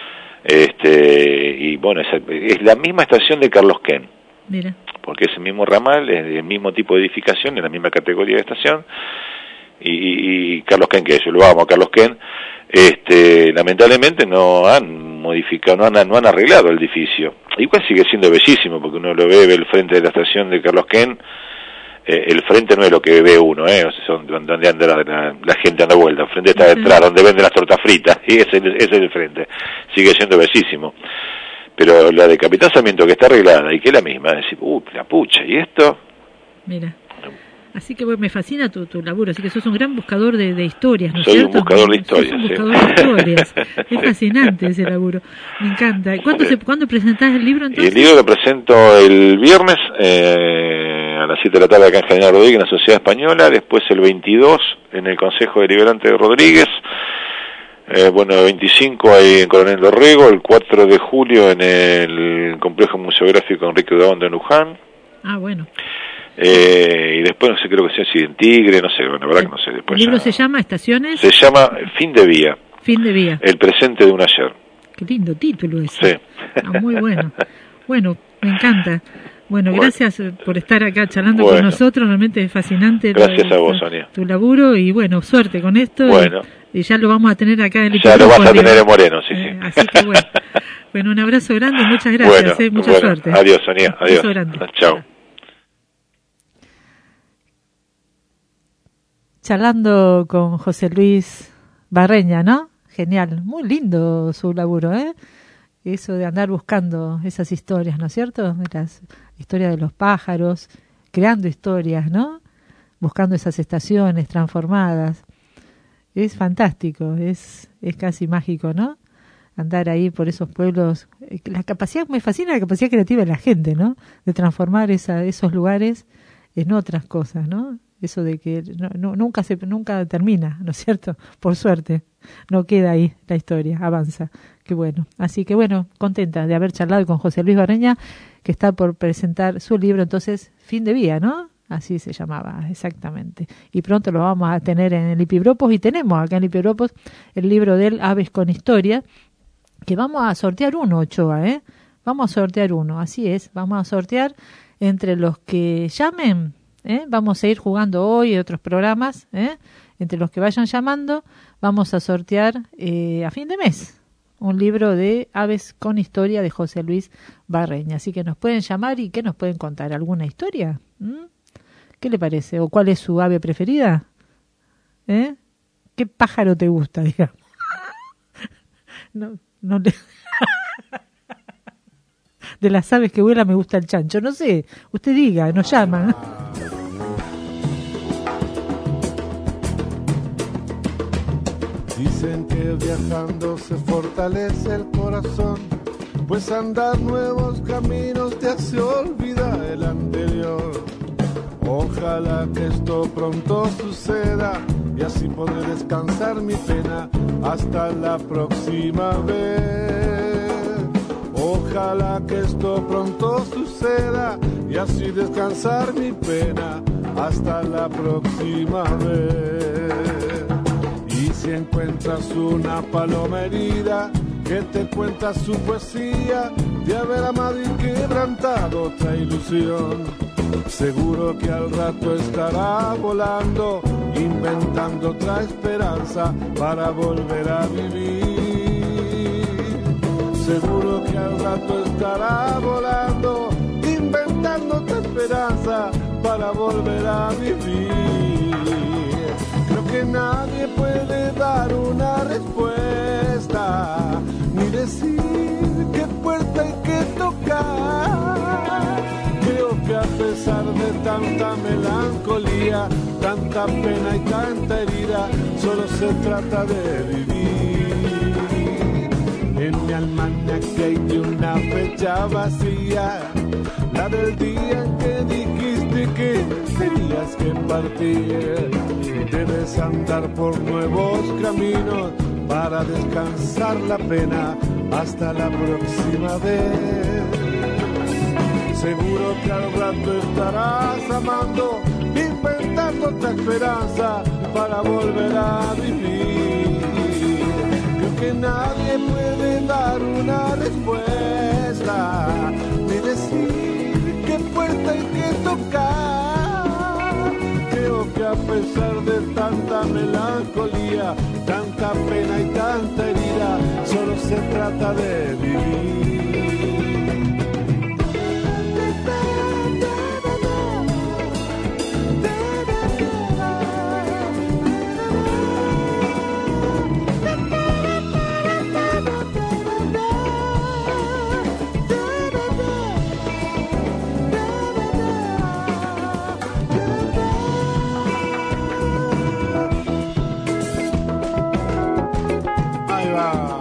Y bueno, es la misma estación de Carlos Ken. Mira. Porque es el mismo ramal, es el mismo tipo de edificación, es la misma categoría de estación, y Carlos Ken, que yo lo amo a Carlos Ken, lamentablemente no han modificado, no han arreglado el edificio. Igual sigue siendo bellísimo, porque uno lo ve el frente de la estación de Carlos Ken, el frente no es lo que ve uno, son donde anda la gente anda vuelta, el frente está detrás, donde venden las tortas fritas, y ese es el frente, sigue siendo bellísimo. Pero la de Capitán Sarmiento, que está arreglada y que es la misma, decir, la pucha, ¿y esto? Mira. Así que bueno, me fascina tu laburo, así que sos un gran buscador de historias, ¿no es Soy cierto? un buscador de historias, sos un buscador de historias. Es fascinante ese laburo, me encanta. ¿Cuándo presentás el libro entonces? El libro lo presento el viernes a las 7 de la tarde acá en General Rodríguez, en la Sociedad Española, después el 22 en el Consejo Deliberante de Rodríguez, el 25 ahí en Coronel Dorrego, el 4 de julio en el Complejo Museográfico Enrique Udabón de Luján. Ah, bueno. Y después no sé, creo que sea si en Tigre, no sé, bueno, la verdad que no sé. Después ¿El libro se llama Estaciones? Se llama Fin de Vía. Fin de Vía. El presente de un ayer. Qué lindo título ese. Sí. Muy bueno. Bueno, me encanta. Bueno, gracias por estar acá charlando con nosotros, realmente es fascinante. Gracias a vos, Sonia. Tu laburo y bueno, suerte con esto. Bueno. Y ya lo vamos a tener acá en el Ya lo vas a tener en Moreno, sí. Así que bueno. Bueno, un abrazo grande y muchas gracias. Mucha suerte. Adiós, Sonia. Adiós. Chao. Charlando con José Luis Barreña, ¿no? Genial, muy lindo su laburo, ¿eh? Eso de andar buscando esas historias, ¿no es cierto? Las historias de los pájaros, creando historias, ¿no? Buscando esas estaciones transformadas. Es fantástico, es casi mágico, ¿no? Andar ahí por esos pueblos. La capacidad, me fascina la capacidad creativa de la gente, ¿no? De transformar esos lugares en otras cosas, ¿no? Eso de que nunca termina, ¿no es cierto? Por suerte, no queda ahí la historia, avanza. Qué bueno. Así que bueno, contenta de haber charlado con José Luis Barreña, que está por presentar su libro, entonces, Fin de Vía, ¿no? Así se llamaba, exactamente. Y pronto lo vamos a tener en el Ipibropos, y tenemos acá en el Ipibropos el libro de él, Aves con Historia, que vamos a sortear uno, Ochoa, ¿eh? Vamos a sortear uno, así es, vamos a sortear entre los que llamen. Vamos a ir jugando hoy y otros programas, entre los que vayan llamando, vamos a sortear a fin de mes un libro de Aves con Historia de José Luis Barreña. Así que nos pueden llamar y ¿qué nos pueden contar? ¿Alguna historia? ¿Qué le parece? ¿O cuál es su ave preferida? ¿Qué pájaro te gusta, digamos? No le... De las aves que vuelan me gusta el chancho. No sé, usted diga, nos llaman. Dicen que viajando se fortalece el corazón, pues andar nuevos caminos te hace olvidar el anterior. Ojalá que esto pronto suceda y así podré descansar mi pena hasta la próxima vez. Ojalá que esto pronto suceda y así descansar mi pena hasta la próxima vez. Y si encuentras una paloma herida que te cuenta su poesía de haber amado y quebrantado otra ilusión, seguro que al rato estará volando, inventando otra esperanza para volver a vivir. Seguro que al rato estará volando, inventando otra esperanza para volver a vivir. Creo que nadie puede dar una respuesta, ni decir qué puerta hay que tocar. Creo que a pesar de tanta melancolía, tanta pena y tanta herida, solo se trata de vivir. En mi almanaque hay una fecha vacía, la del día en que dijiste que tenías que partir. Debes andar por nuevos caminos para descansar la pena hasta la próxima vez. Seguro que al rato estarás amando, inventando otra esperanza para volver a vivir. Creo que nadie puede dar una respuesta, ni decir qué puerta hay que tocar. Creo que a pesar de tanta melancolía, tanta pena y tanta herida, solo se trata de vivir. va.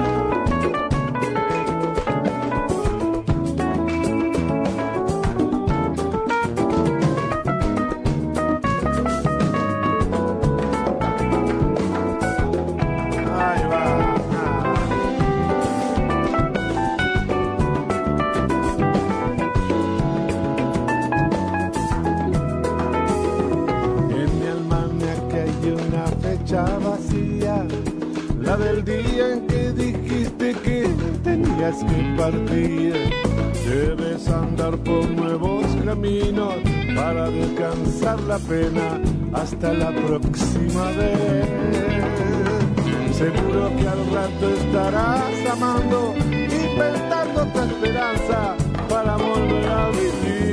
Vacía, la del día en que dijiste que tenías que partir. Debes andar por nuevos caminos para descansar la pena hasta la próxima vez. Seguro que al rato estarás amando y pensando tu esperanza para volver a vivir.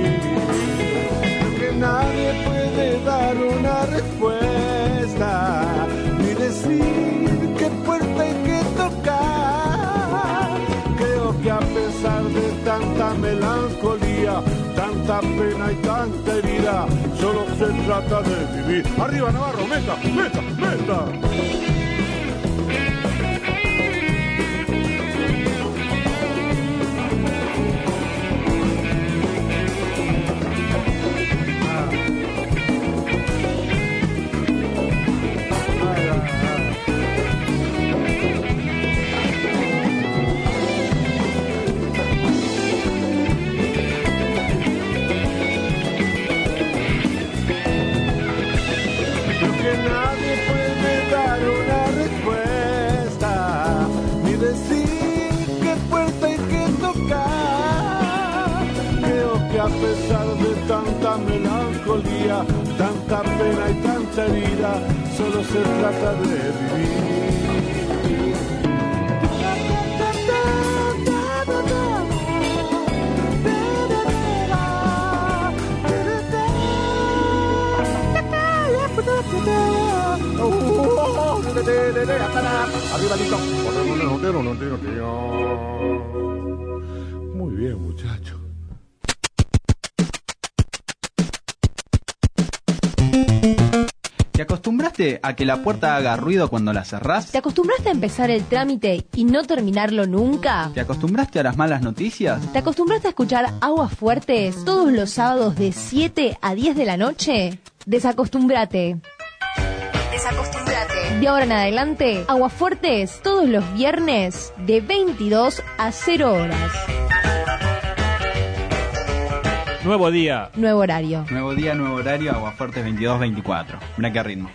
Que nadie puede dar una respuesta ni decir qué puerta hay que tocar. Creo que a pesar de tanta melancolía, tanta pena y tanta herida, solo se trata de vivir. Arriba Navarro, meta, meta, meta. A pesar de tanta melancolía, tanta pena y tanta herida, solo se trata de vivir. Arriba, listo. Muy bien, muchacho. ¿Te acostumbraste a que la puerta haga ruido cuando la cerrás? ¿Te acostumbraste a empezar el trámite y no terminarlo nunca? ¿Te acostumbraste a las malas noticias? ¿Te acostumbraste a escuchar Aguas Fuertes todos los sábados de 7 a 10 de la noche? Desacostúmbrate. Desacostúmbrate. De ahora en adelante, Aguas Fuertes todos los viernes de 22 a 0 horas. Nuevo día. Nuevo horario. Nuevo día, nuevo horario, Aguafuertes 22-24. Mirá qué ritmo.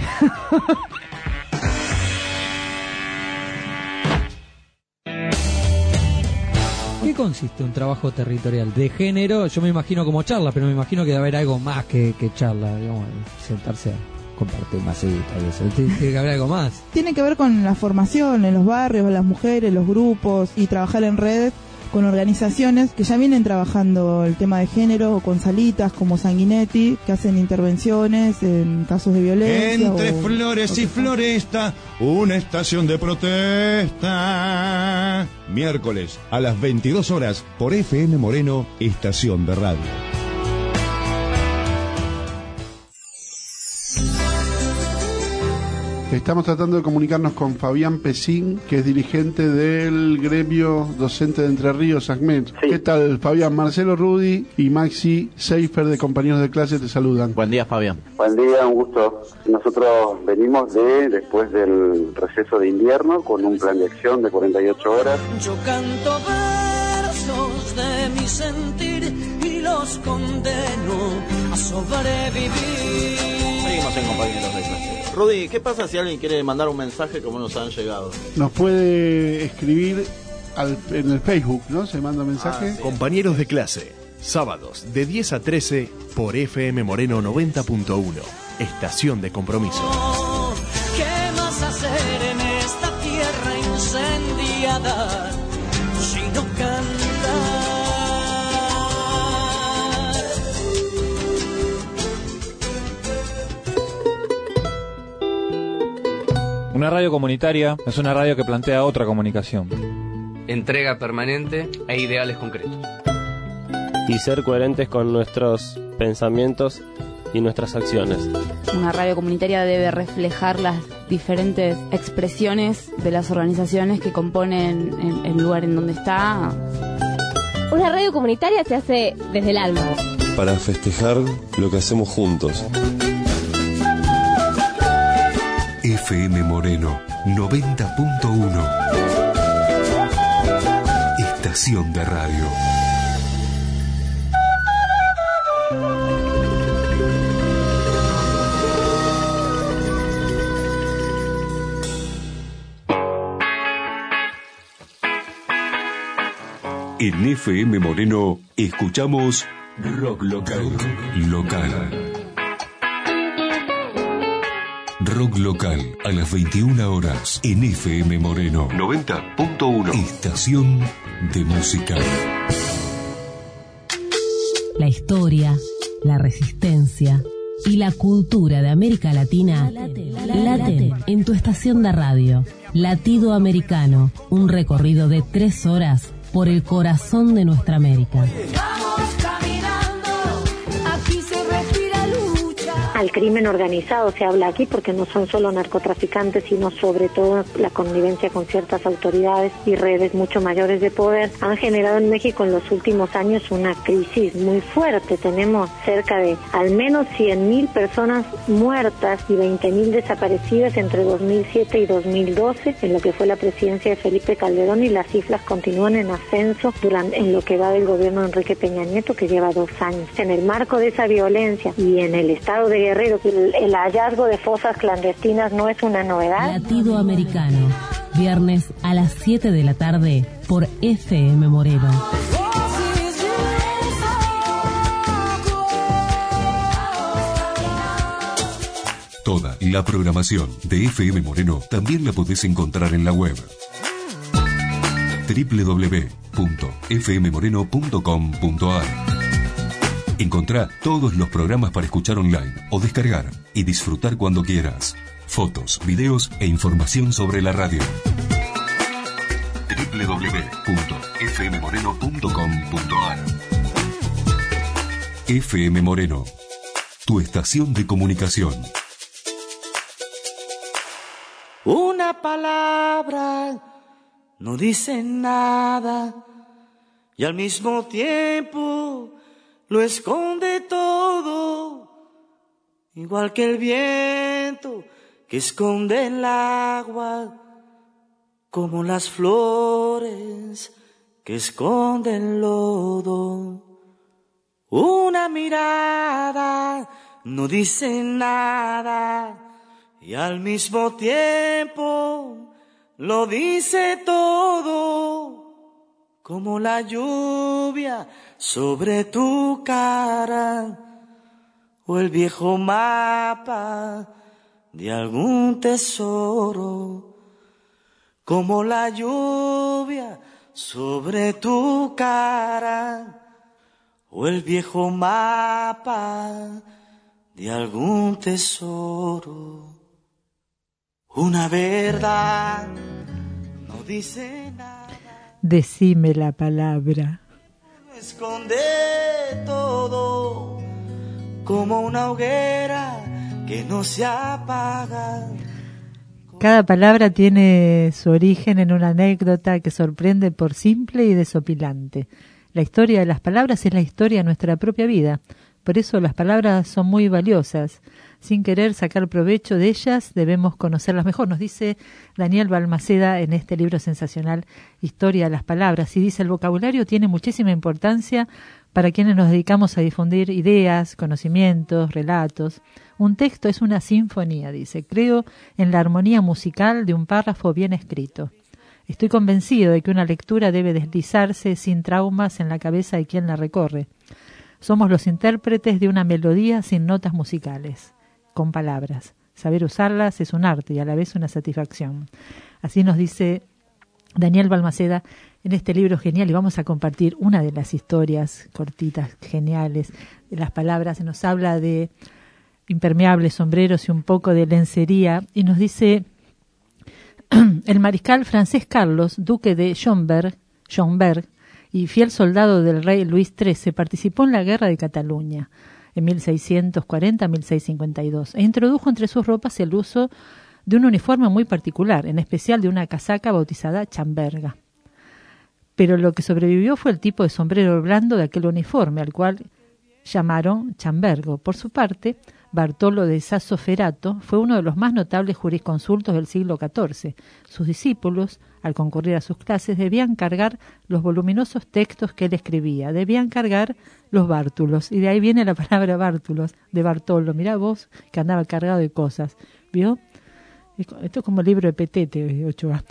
¿Qué consiste un trabajo territorial? De género, yo me imagino como charla, pero me imagino que debe haber algo más que charla, digamos, sentarse a compartir masita y eso. Tiene que haber algo más. Tiene que ver con la formación en los barrios, las mujeres, los grupos y trabajar en redes con organizaciones que ya vienen trabajando el tema de género, o con salitas como Sanguinetti, que hacen intervenciones en casos de violencia. Entre flores y floresta, una estación de protesta. Miércoles a las 22 horas por FM Moreno, estación de radio. Estamos tratando de comunicarnos con Fabián Pesín, que es dirigente del gremio docente de Entre Ríos, ACMED. Sí. ¿Qué tal, Fabián? Marcelo Rudy y Maxi Seifer de compañeros de clase te saludan. Buen día, Fabián. Buen día, un gusto. Nosotros venimos después del receso de invierno con un plan de acción de 48 horas. Yo canto versos de mi sentir y los condeno a sobrevivir. Seguimos en compañeros de clase. Rudy, ¿qué pasa si alguien quiere mandar un mensaje como nos han llegado? Nos puede escribir en el Facebook, ¿no? Se manda mensaje. Sí. Compañeros de clase, sábados de 10 a 13 por FM Moreno 90.1, estación de compromiso. ¿Qué más hacer en esta tierra incendiada si no cantar? Una radio comunitaria es una radio que plantea otra comunicación. Entrega permanente e ideales concretos. Y ser coherentes con nuestros pensamientos y nuestras acciones. Una radio comunitaria debe reflejar las diferentes expresiones de las organizaciones que componen el lugar en donde está. Una radio comunitaria se hace desde el alma. Para festejar lo que hacemos juntos. FM Moreno 90.1. Estación de radio. En FM Moreno escuchamos rock local. Rock local a las 21 horas en FM Moreno 90.1. Estación de música. La historia, la resistencia y la cultura de América Latina laten en tu estación de radio. Latido Americano, un recorrido de 3 horas por el corazón de nuestra América. Al crimen organizado se habla aquí porque no son solo narcotraficantes, sino sobre todo la connivencia con ciertas autoridades y redes mucho mayores de poder. Han generado en México en los últimos años una crisis muy fuerte. Tenemos cerca de al menos 100.000 personas muertas y 20.000 desaparecidas entre 2007 y 2012 en lo que fue la presidencia de Felipe Calderón, y las cifras continúan en ascenso en lo que va del gobierno de Enrique Peña Nieto, que lleva 2 años. En el marco de esa violencia y en el estado de Guerrero, que el hallazgo de fosas clandestinas no es una novedad. Latido Americano, viernes a las 7 de la tarde por FM Moreno. Toda la programación de FM Moreno también la podés encontrar en la web www.fmmoreno.com.ar. Encontrá todos los programas para escuchar online o descargar y disfrutar cuando quieras. Fotos, videos e información sobre la radio. www.fmmoreno.com.ar. FM Moreno, tu estación de comunicación. Una palabra no dice nada y al mismo tiempo lo esconde todo, igual que el viento que esconde el agua, como las flores que esconden el lodo. Una mirada no dice nada y al mismo tiempo lo dice todo, como la lluvia sobre tu cara o el viejo mapa de algún tesoro, como la lluvia sobre tu cara o el viejo mapa de algún tesoro. Una verdad no dice nada. Decime la palabra. Esconde todo como una hoguera que no se apaga. Cada palabra tiene su origen en una anécdota que sorprende por simple y desopilante. La historia de las palabras es la historia de nuestra propia vida. Por eso las palabras son muy valiosas. Sin querer sacar provecho de ellas, debemos conocerlas mejor. Nos dice Daniel Balmaceda en este libro sensacional, Historia de las Palabras. Y dice, el vocabulario tiene muchísima importancia para quienes nos dedicamos a difundir ideas, conocimientos, relatos. Un texto es una sinfonía, dice. Creo en la armonía musical de un párrafo bien escrito. Estoy convencido de que una lectura debe deslizarse sin traumas en la cabeza de quien la recorre. Somos los intérpretes de una melodía sin notas musicales, con palabras. Saber usarlas es un arte y a la vez una satisfacción. Así nos dice Daniel Balmaceda en este libro genial, y vamos a compartir una de las historias cortitas, geniales, de las palabras. Se nos habla de impermeables, sombreros y un poco de lencería, y nos dice el mariscal francés Carlos, duque de Schomberg, y fiel soldado del rey Luis XIII, participó en la Guerra de Cataluña en 1640-1652 e introdujo entre sus ropas el uso de un uniforme muy particular, en especial de una casaca bautizada chamberga. Pero lo que sobrevivió fue el tipo de sombrero blando de aquel uniforme, al cual llamaron chambergo. Por su parte, Bartolo de Sassoferrato fue uno de los más notables jurisconsultos del siglo XIV. Sus discípulos, al concurrir a sus clases, debían cargar los voluminosos textos que él escribía, debían cargar los bártulos, y de ahí viene la palabra bártulos, de Bartolo. Mirá vos, que andaba cargado de cosas, ¿vio? Esto es como el libro de Petete, Ochoa.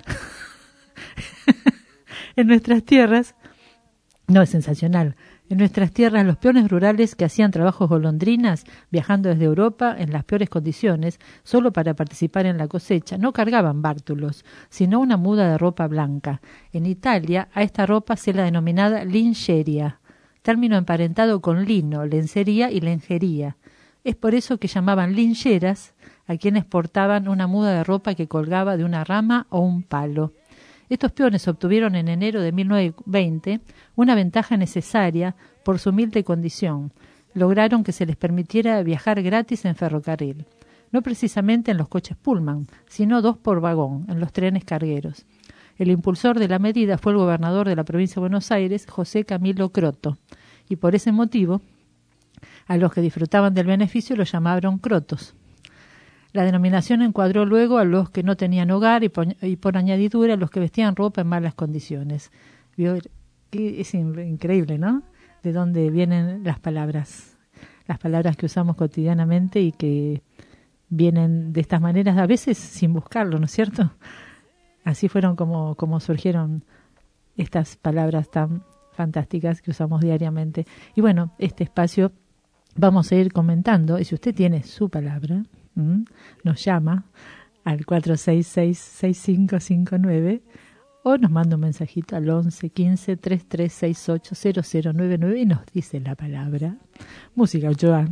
En nuestras tierras, no, es sensacional. En nuestras tierras, los peones rurales que hacían trabajos golondrinas, viajando desde Europa en las peores condiciones, solo para participar en la cosecha, no cargaban bártulos, sino una muda de ropa blanca. En Italia, a esta ropa se la denominaba lingeria, término emparentado con lino, lencería y lenjería. Es por eso que llamaban lingeras a quienes portaban una muda de ropa que colgaba de una rama o un palo. Estos peones obtuvieron en enero de 1920 una ventaja necesaria por su humilde condición. Lograron que se les permitiera viajar gratis en ferrocarril, no precisamente en los coches Pullman, sino 2 por vagón, en los trenes cargueros. El impulsor de la medida fue el gobernador de la provincia de Buenos Aires, José Camilo Croto, y por ese motivo a los que disfrutaban del beneficio los llamaron crotos. La denominación encuadró luego a los que no tenían hogar y por añadidura a los que vestían ropa en malas condiciones. Es increíble, ¿no? De dónde vienen las palabras que usamos cotidianamente y que vienen de estas maneras, a veces sin buscarlo, ¿no es cierto? Así fueron como surgieron estas palabras tan fantásticas que usamos diariamente. Y bueno, este espacio vamos a ir comentando, y si usted tiene su palabra, nos llama al 466-6559 o nos manda un mensajito al 11-15-3368-0099 y nos dice la palabra. Música, Ochoa.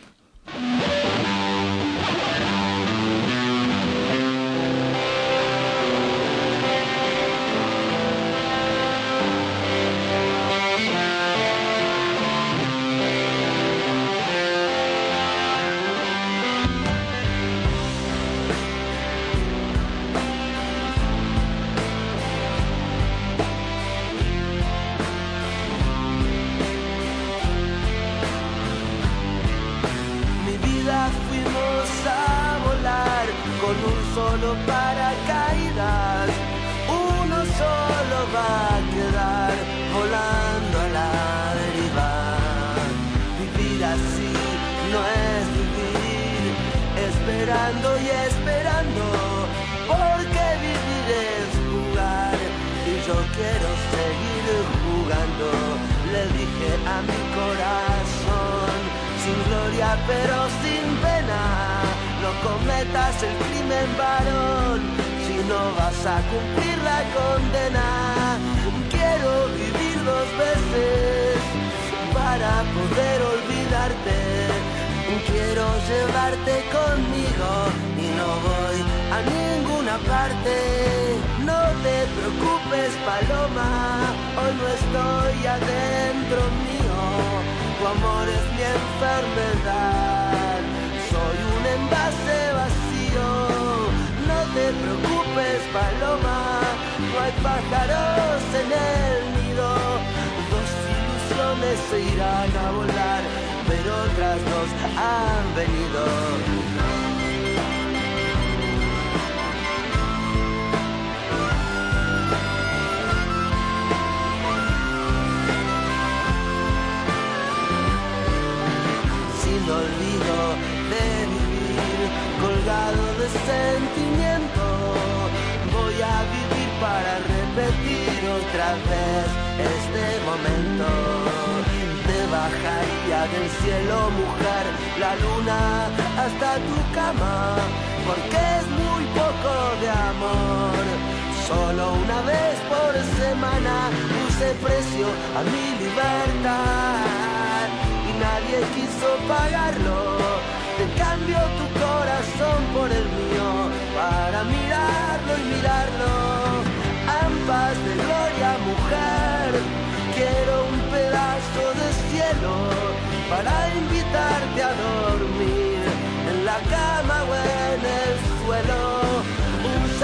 Solo paracaídas, uno solo va a quedar volando a la deriva. Vivir así no es vivir, esperando y esperando, porque vivir es jugar y yo quiero seguir jugando. Le dije a mi corazón, sin gloria pero sin pena, no cometas el crimen, varón, si no vas a cumplir la condena. Quiero vivir 2 veces para poder olvidarte. Quiero llevarte conmigo y no voy a ninguna parte. No te preocupes, paloma, hoy no estoy adentro mío. Tu amor es mi enfermedad. Soy un envase vacío, no te preocupes, paloma, no hay pájaros en el nido. 2 ilusiones se irán a volar, pero otras 2 han venido. Sin olvido de vivir, colgado de sentimiento, voy a vivir para repetir otra vez este momento. Te bajaría del cielo, mujer, la luna hasta tu cama, porque es muy poco de amor. Solo una vez por semana puse precio a mi libertad y nadie quiso pagarlo. Te cambio tu corazón por el mío para mirarlo y mirarlo. Ambas de gloria, mujer, quiero un pedazo de cielo para invitarte a dormir en la cama o en el suelo.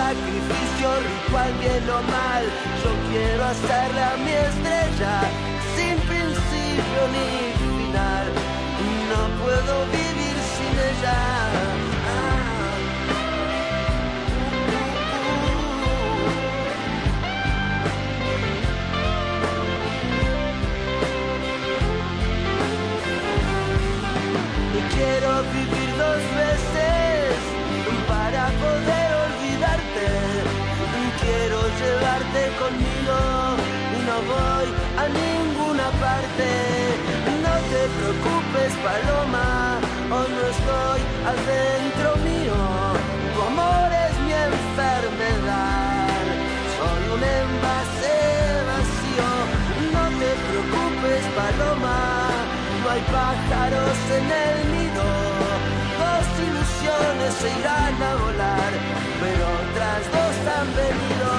sacrificio, ritual bien o mal. Yo quiero hacerla mi estrella, sin principio ni final. No puedo vivir sin ella. Quiero vivir 2 veces para poder olvidarte. Quiero llevarte conmigo y no voy a ninguna parte. No te preocupes, paloma, hoy no estoy adentro mío. Tu amor es mi enfermedad, soy un envase vacío. No te preocupes, paloma, no hay pájaros en el nido. 2 ilusiones se irán a volar, pero otras 2 han venido.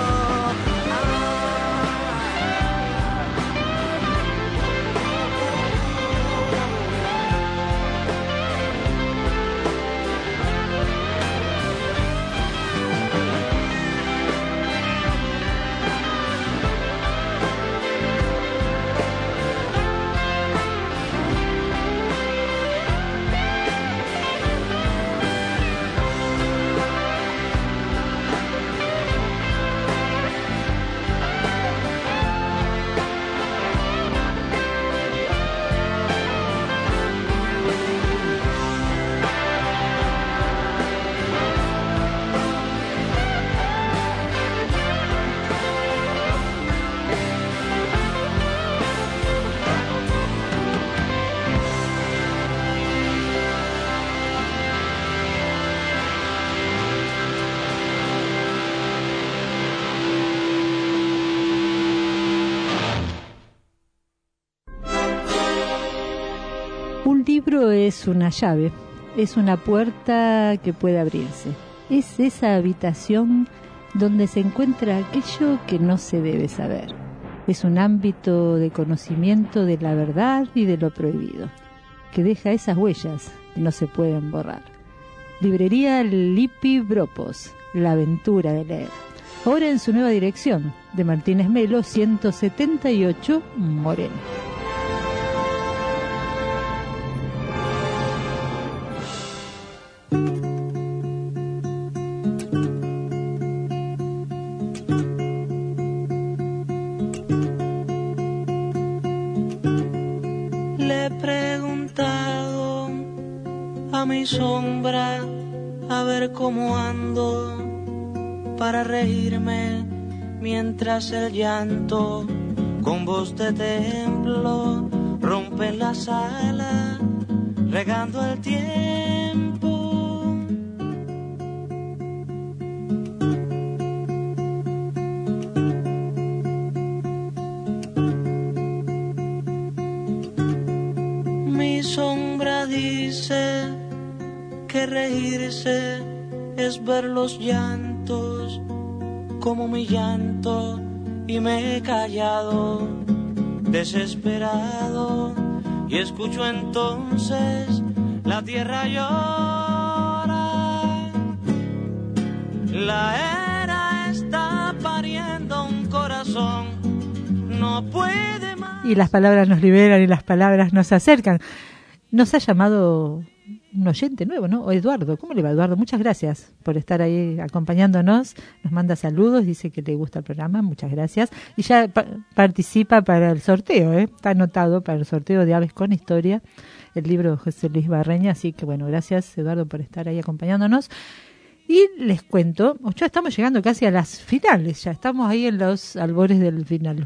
Un libro es una llave, es una puerta que puede abrirse. Es esa habitación donde se encuentra aquello que no se debe saber. Es un ámbito de conocimiento de la verdad y de lo prohibido, que deja esas huellas que no se pueden borrar. Librería Lippi Bropos, la aventura de leer. Ahora en su nueva dirección, de Martínez Melo, 178, Moreno. Mi sombra, a ver cómo ando, para reírme mientras el llanto con voz de templo rompe la sala, regando el tiempo. Mi sombra dice que reírse es ver los llantos como mi llanto, y me he callado desesperado y escucho entonces la tierra llora. La era está pariendo un corazón, no puede más. Y las palabras nos liberan y las palabras nos acercan. Nos ha llamado un oyente nuevo, ¿no? O Eduardo. ¿Cómo le va, Eduardo? Muchas gracias por estar ahí acompañándonos. Nos manda saludos, dice que le gusta el programa. Muchas gracias. Y ya participa para el sorteo, ¿eh? Está anotado para el sorteo de Aves con Historia, el libro de José Luis Barreña. Así que, bueno, gracias, Eduardo, por estar ahí acompañándonos. Y les cuento, ya estamos llegando casi a las finales. Ya estamos ahí en los albores del final.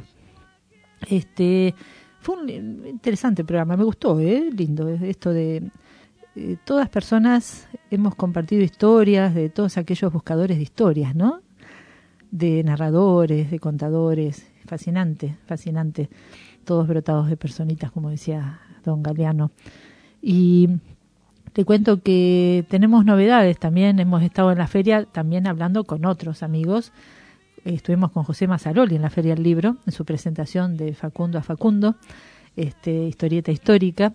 Fue un interesante programa, me gustó, lindo esto de todas personas hemos compartido historias de todos aquellos buscadores de historias, ¿no? De narradores, de contadores, fascinante, todos brotados de personitas, como decía don Galeano. Y te cuento que tenemos novedades también, hemos estado en la feria también hablando con otros amigos. Estuvimos con José Mazzaroli en la Feria del Libro, en su presentación de Facundo a Facundo, historieta histórica,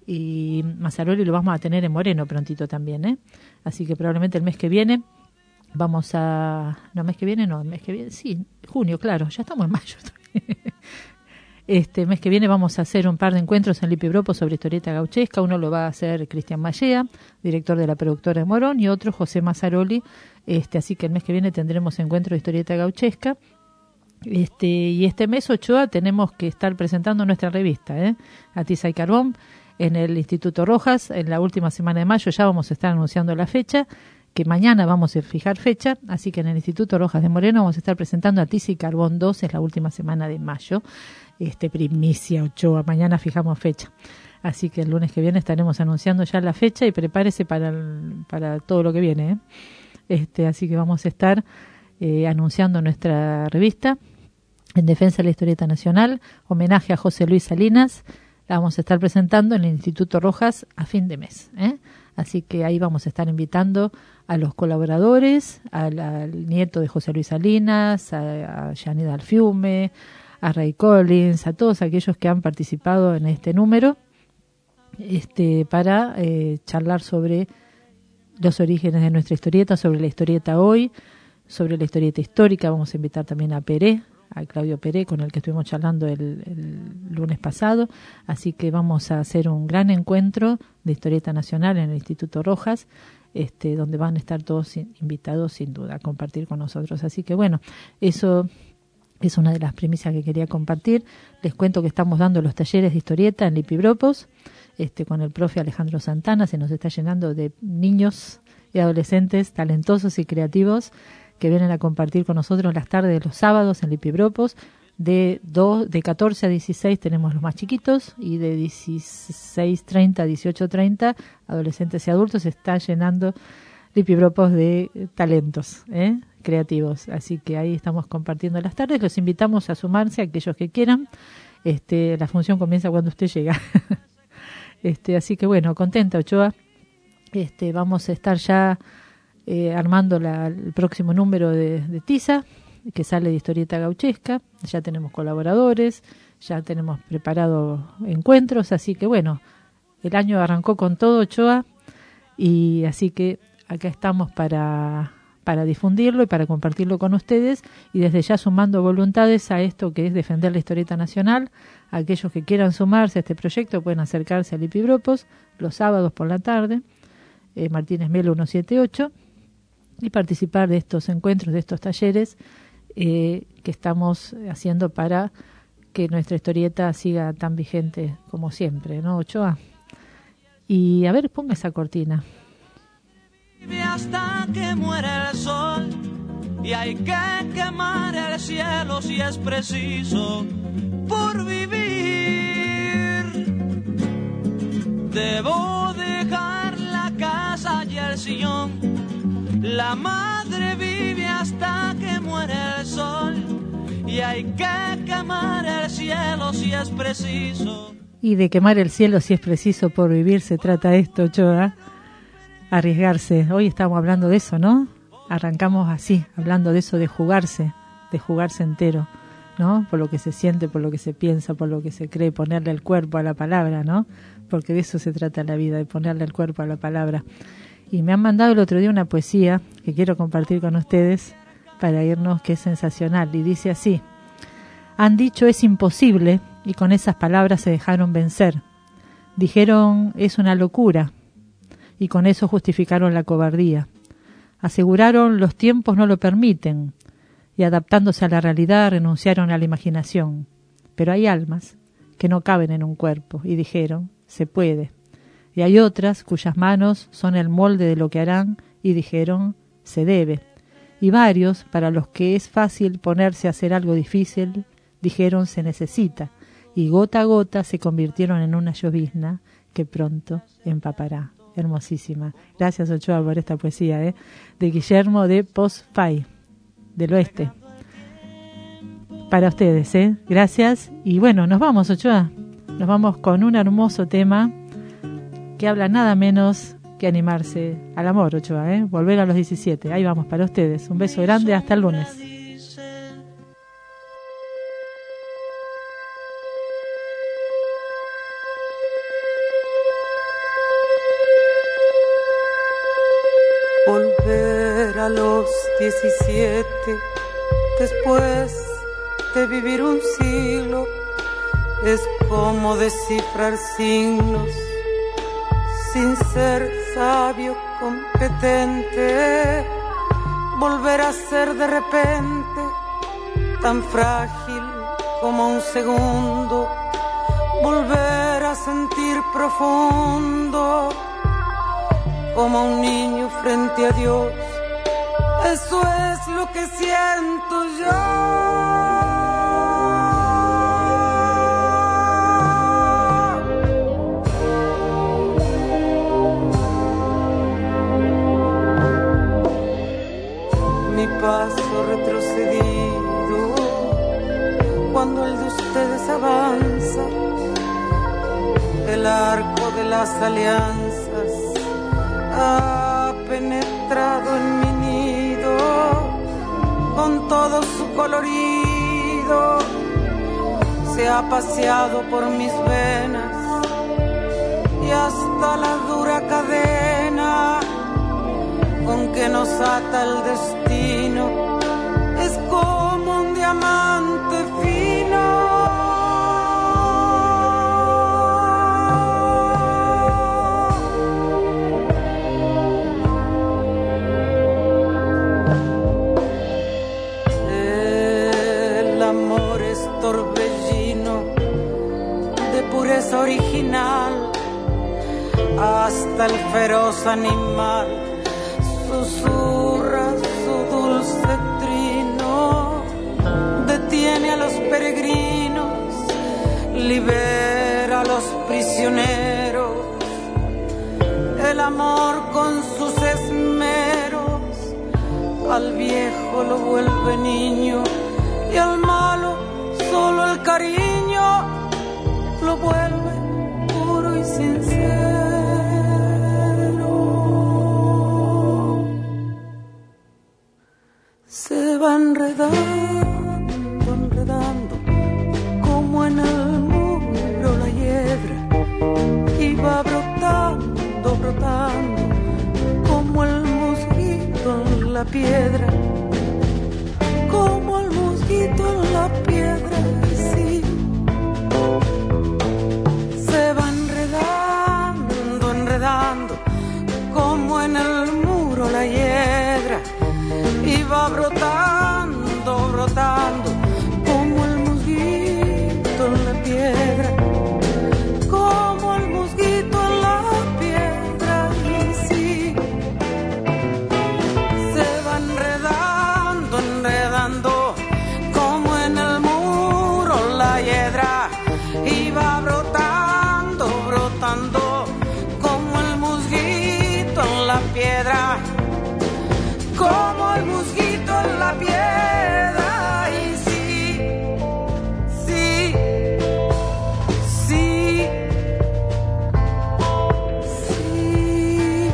y Mazzaroli lo vamos a tener en Moreno prontito también, así que probablemente el mes que viene vamos a... No, el mes que viene, sí, junio, claro, ya estamos en mayo. Mes que viene vamos a hacer un par de encuentros en Lipibropo sobre historieta gauchesca. Uno lo va a hacer Cristian Mallea, director de la productora de Morón, y otro José Mazzaroli. Así que el mes que viene tendremos encuentro de historieta gauchesca. Y este mes, Ochoa, tenemos que estar presentando nuestra revista, A Tiza y Carbón, en el Instituto Rojas. En la última semana de mayo ya vamos a estar anunciando la fecha, que mañana vamos a fijar fecha, así que en el Instituto Rojas de Moreno vamos a estar presentando A Tiza y Carbón 2, es la última semana de mayo. Primicia, Ochoa, mañana fijamos fecha. Así que el lunes que viene estaremos anunciando ya la fecha y prepárese para todo lo que viene. Así que vamos a estar anunciando nuestra revista en defensa de la historieta nacional, homenaje a José Luis Salinas. La vamos a estar presentando en el Instituto Rojas a fin de mes. Así que ahí vamos a estar invitando a los colaboradores, al nieto de José Luis Salinas, a Janet Alfiume, a Ray Collins, a todos aquellos que han participado en este número, para charlar sobre los orígenes de nuestra historieta, sobre la historieta hoy, sobre la historieta histórica. Vamos a invitar también a Claudio Peré, con el que estuvimos charlando el lunes pasado. Así que vamos a hacer un gran encuentro de historieta nacional en el Instituto Rojas, donde van a estar todos invitados sin duda a compartir con nosotros. Así que bueno, eso es una de las primicias que quería compartir. Les cuento que estamos dando los talleres de historieta en Lipibropos, con el profe Alejandro Santana. Se nos está llenando de niños y adolescentes talentosos y creativos que vienen a compartir con nosotros las tardes de los sábados en Lipibropos. De 14 a 16 tenemos los más chiquitos, y de 16:30 a 18:30 adolescentes y adultos. Se está llenando Lipibropos de talentos creativos, así que ahí estamos compartiendo las tardes. Los invitamos a sumarse, a aquellos que quieran. La función comienza cuando usted llega. Así que bueno, contenta, Ochoa. Vamos a estar ya armando el próximo número de Tiza, que sale de historieta gauchesca. Ya tenemos colaboradores, ya tenemos preparado encuentros, así que bueno, el año arrancó con todo, Ochoa, y así que acá estamos para difundirlo y para compartirlo con ustedes, y desde ya sumando voluntades a esto que es defender la historieta nacional. Aquellos que quieran sumarse a este proyecto pueden acercarse a Lipibropos los sábados por la tarde, Martínez Melo 178, y participar de estos encuentros, de estos talleres que estamos haciendo para que nuestra historieta siga tan vigente como siempre, ¿no, Ochoa? Y a ver, ponga esa cortina. Hasta que muere el sol, y hay que quemar el cielo si es preciso por vivir. Debo dejar la casa y el sillón. La madre vive hasta que muere el sol, y hay que quemar el cielo si es preciso. Y de quemar el cielo si es preciso por vivir se trata esto, Ochoa. Arriesgarse. Hoy estamos hablando de eso, ¿no? Arrancamos así, hablando de eso, de jugarse entero, ¿no? Por lo que se siente, por lo que se piensa, por lo que se cree, ponerle el cuerpo a la palabra, ¿no? Porque de eso se trata la vida, de ponerle el cuerpo a la palabra. Y me han mandado el otro día una poesía que quiero compartir con ustedes para irnos, que es sensacional, y dice así: han dicho es imposible, y con esas palabras se dejaron vencer. Dijeron es una locura, y con eso justificaron la cobardía. Aseguraron los tiempos no lo permiten, y adaptándose a la realidad renunciaron a la imaginación. Pero hay almas que no caben en un cuerpo, y dijeron se puede. Y hay otras cuyas manos son el molde de lo que harán, y dijeron se debe. Y varios, para los que es fácil ponerse a hacer algo difícil, dijeron se necesita, y gota a gota se convirtieron en una llovizna que pronto empapará. Hermosísima. Gracias, Ochoa, por esta poesía, de Guillermo de Poz-Fay, del Oeste. Para ustedes, gracias. Y bueno, nos vamos, Ochoa. Nos vamos con un hermoso tema que habla nada menos que animarse al amor, Ochoa, volver a los 17. Ahí vamos, para ustedes. Un beso grande, hasta el lunes. Volver a los 17, después de vivir un siglo, es como descifrar signos sin ser sabio competente, volver a ser de repente tan frágil como un segundo, volver a sentir profundo como un niño frente a Dios. Eso es lo que siento yo. Mi paso retrocedido cuando el de ustedes avanza, el arco de las alianzas ha penetrado en mi nido con todo su colorido, se ha paseado por mis venas y hasta la dura cadena con que nos ata el destino es como un diamante fino. Pureza original, hasta el feroz animal susurra su dulce trino, detiene a los peregrinos, libera a los prisioneros, el amor con sus esmeros, al viejo lo vuelve niño y al malo solo el cariño lo vuelve puro y sincero. Se va enredando, enredando, como en el muro la hiedra, y va brotando, brotando, como el mosquito en la piedra, como el mosquito en la piedra, sí. Como en el muro la hiedra, y va brotando, brotando, como el mosquito en la piedra, como el mosquito en la piedra, y sí, se va enredando, enredando, como en el muro la hiedra, y va brotando, brotando, la piedra, como el mosquito en la piedra, y sí, sí, sí, sí.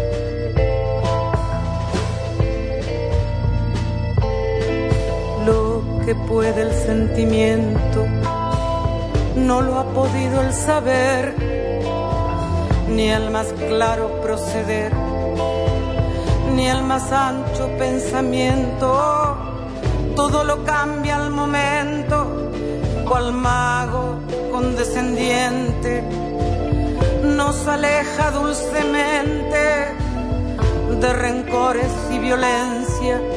Lo que puede el sentimiento no lo ha podido el saber, ni el más claro proceder, ni el más ancho pensamiento. Todo lo cambia al momento, cual mago condescendiente nos aleja dulcemente de rencores y violencia,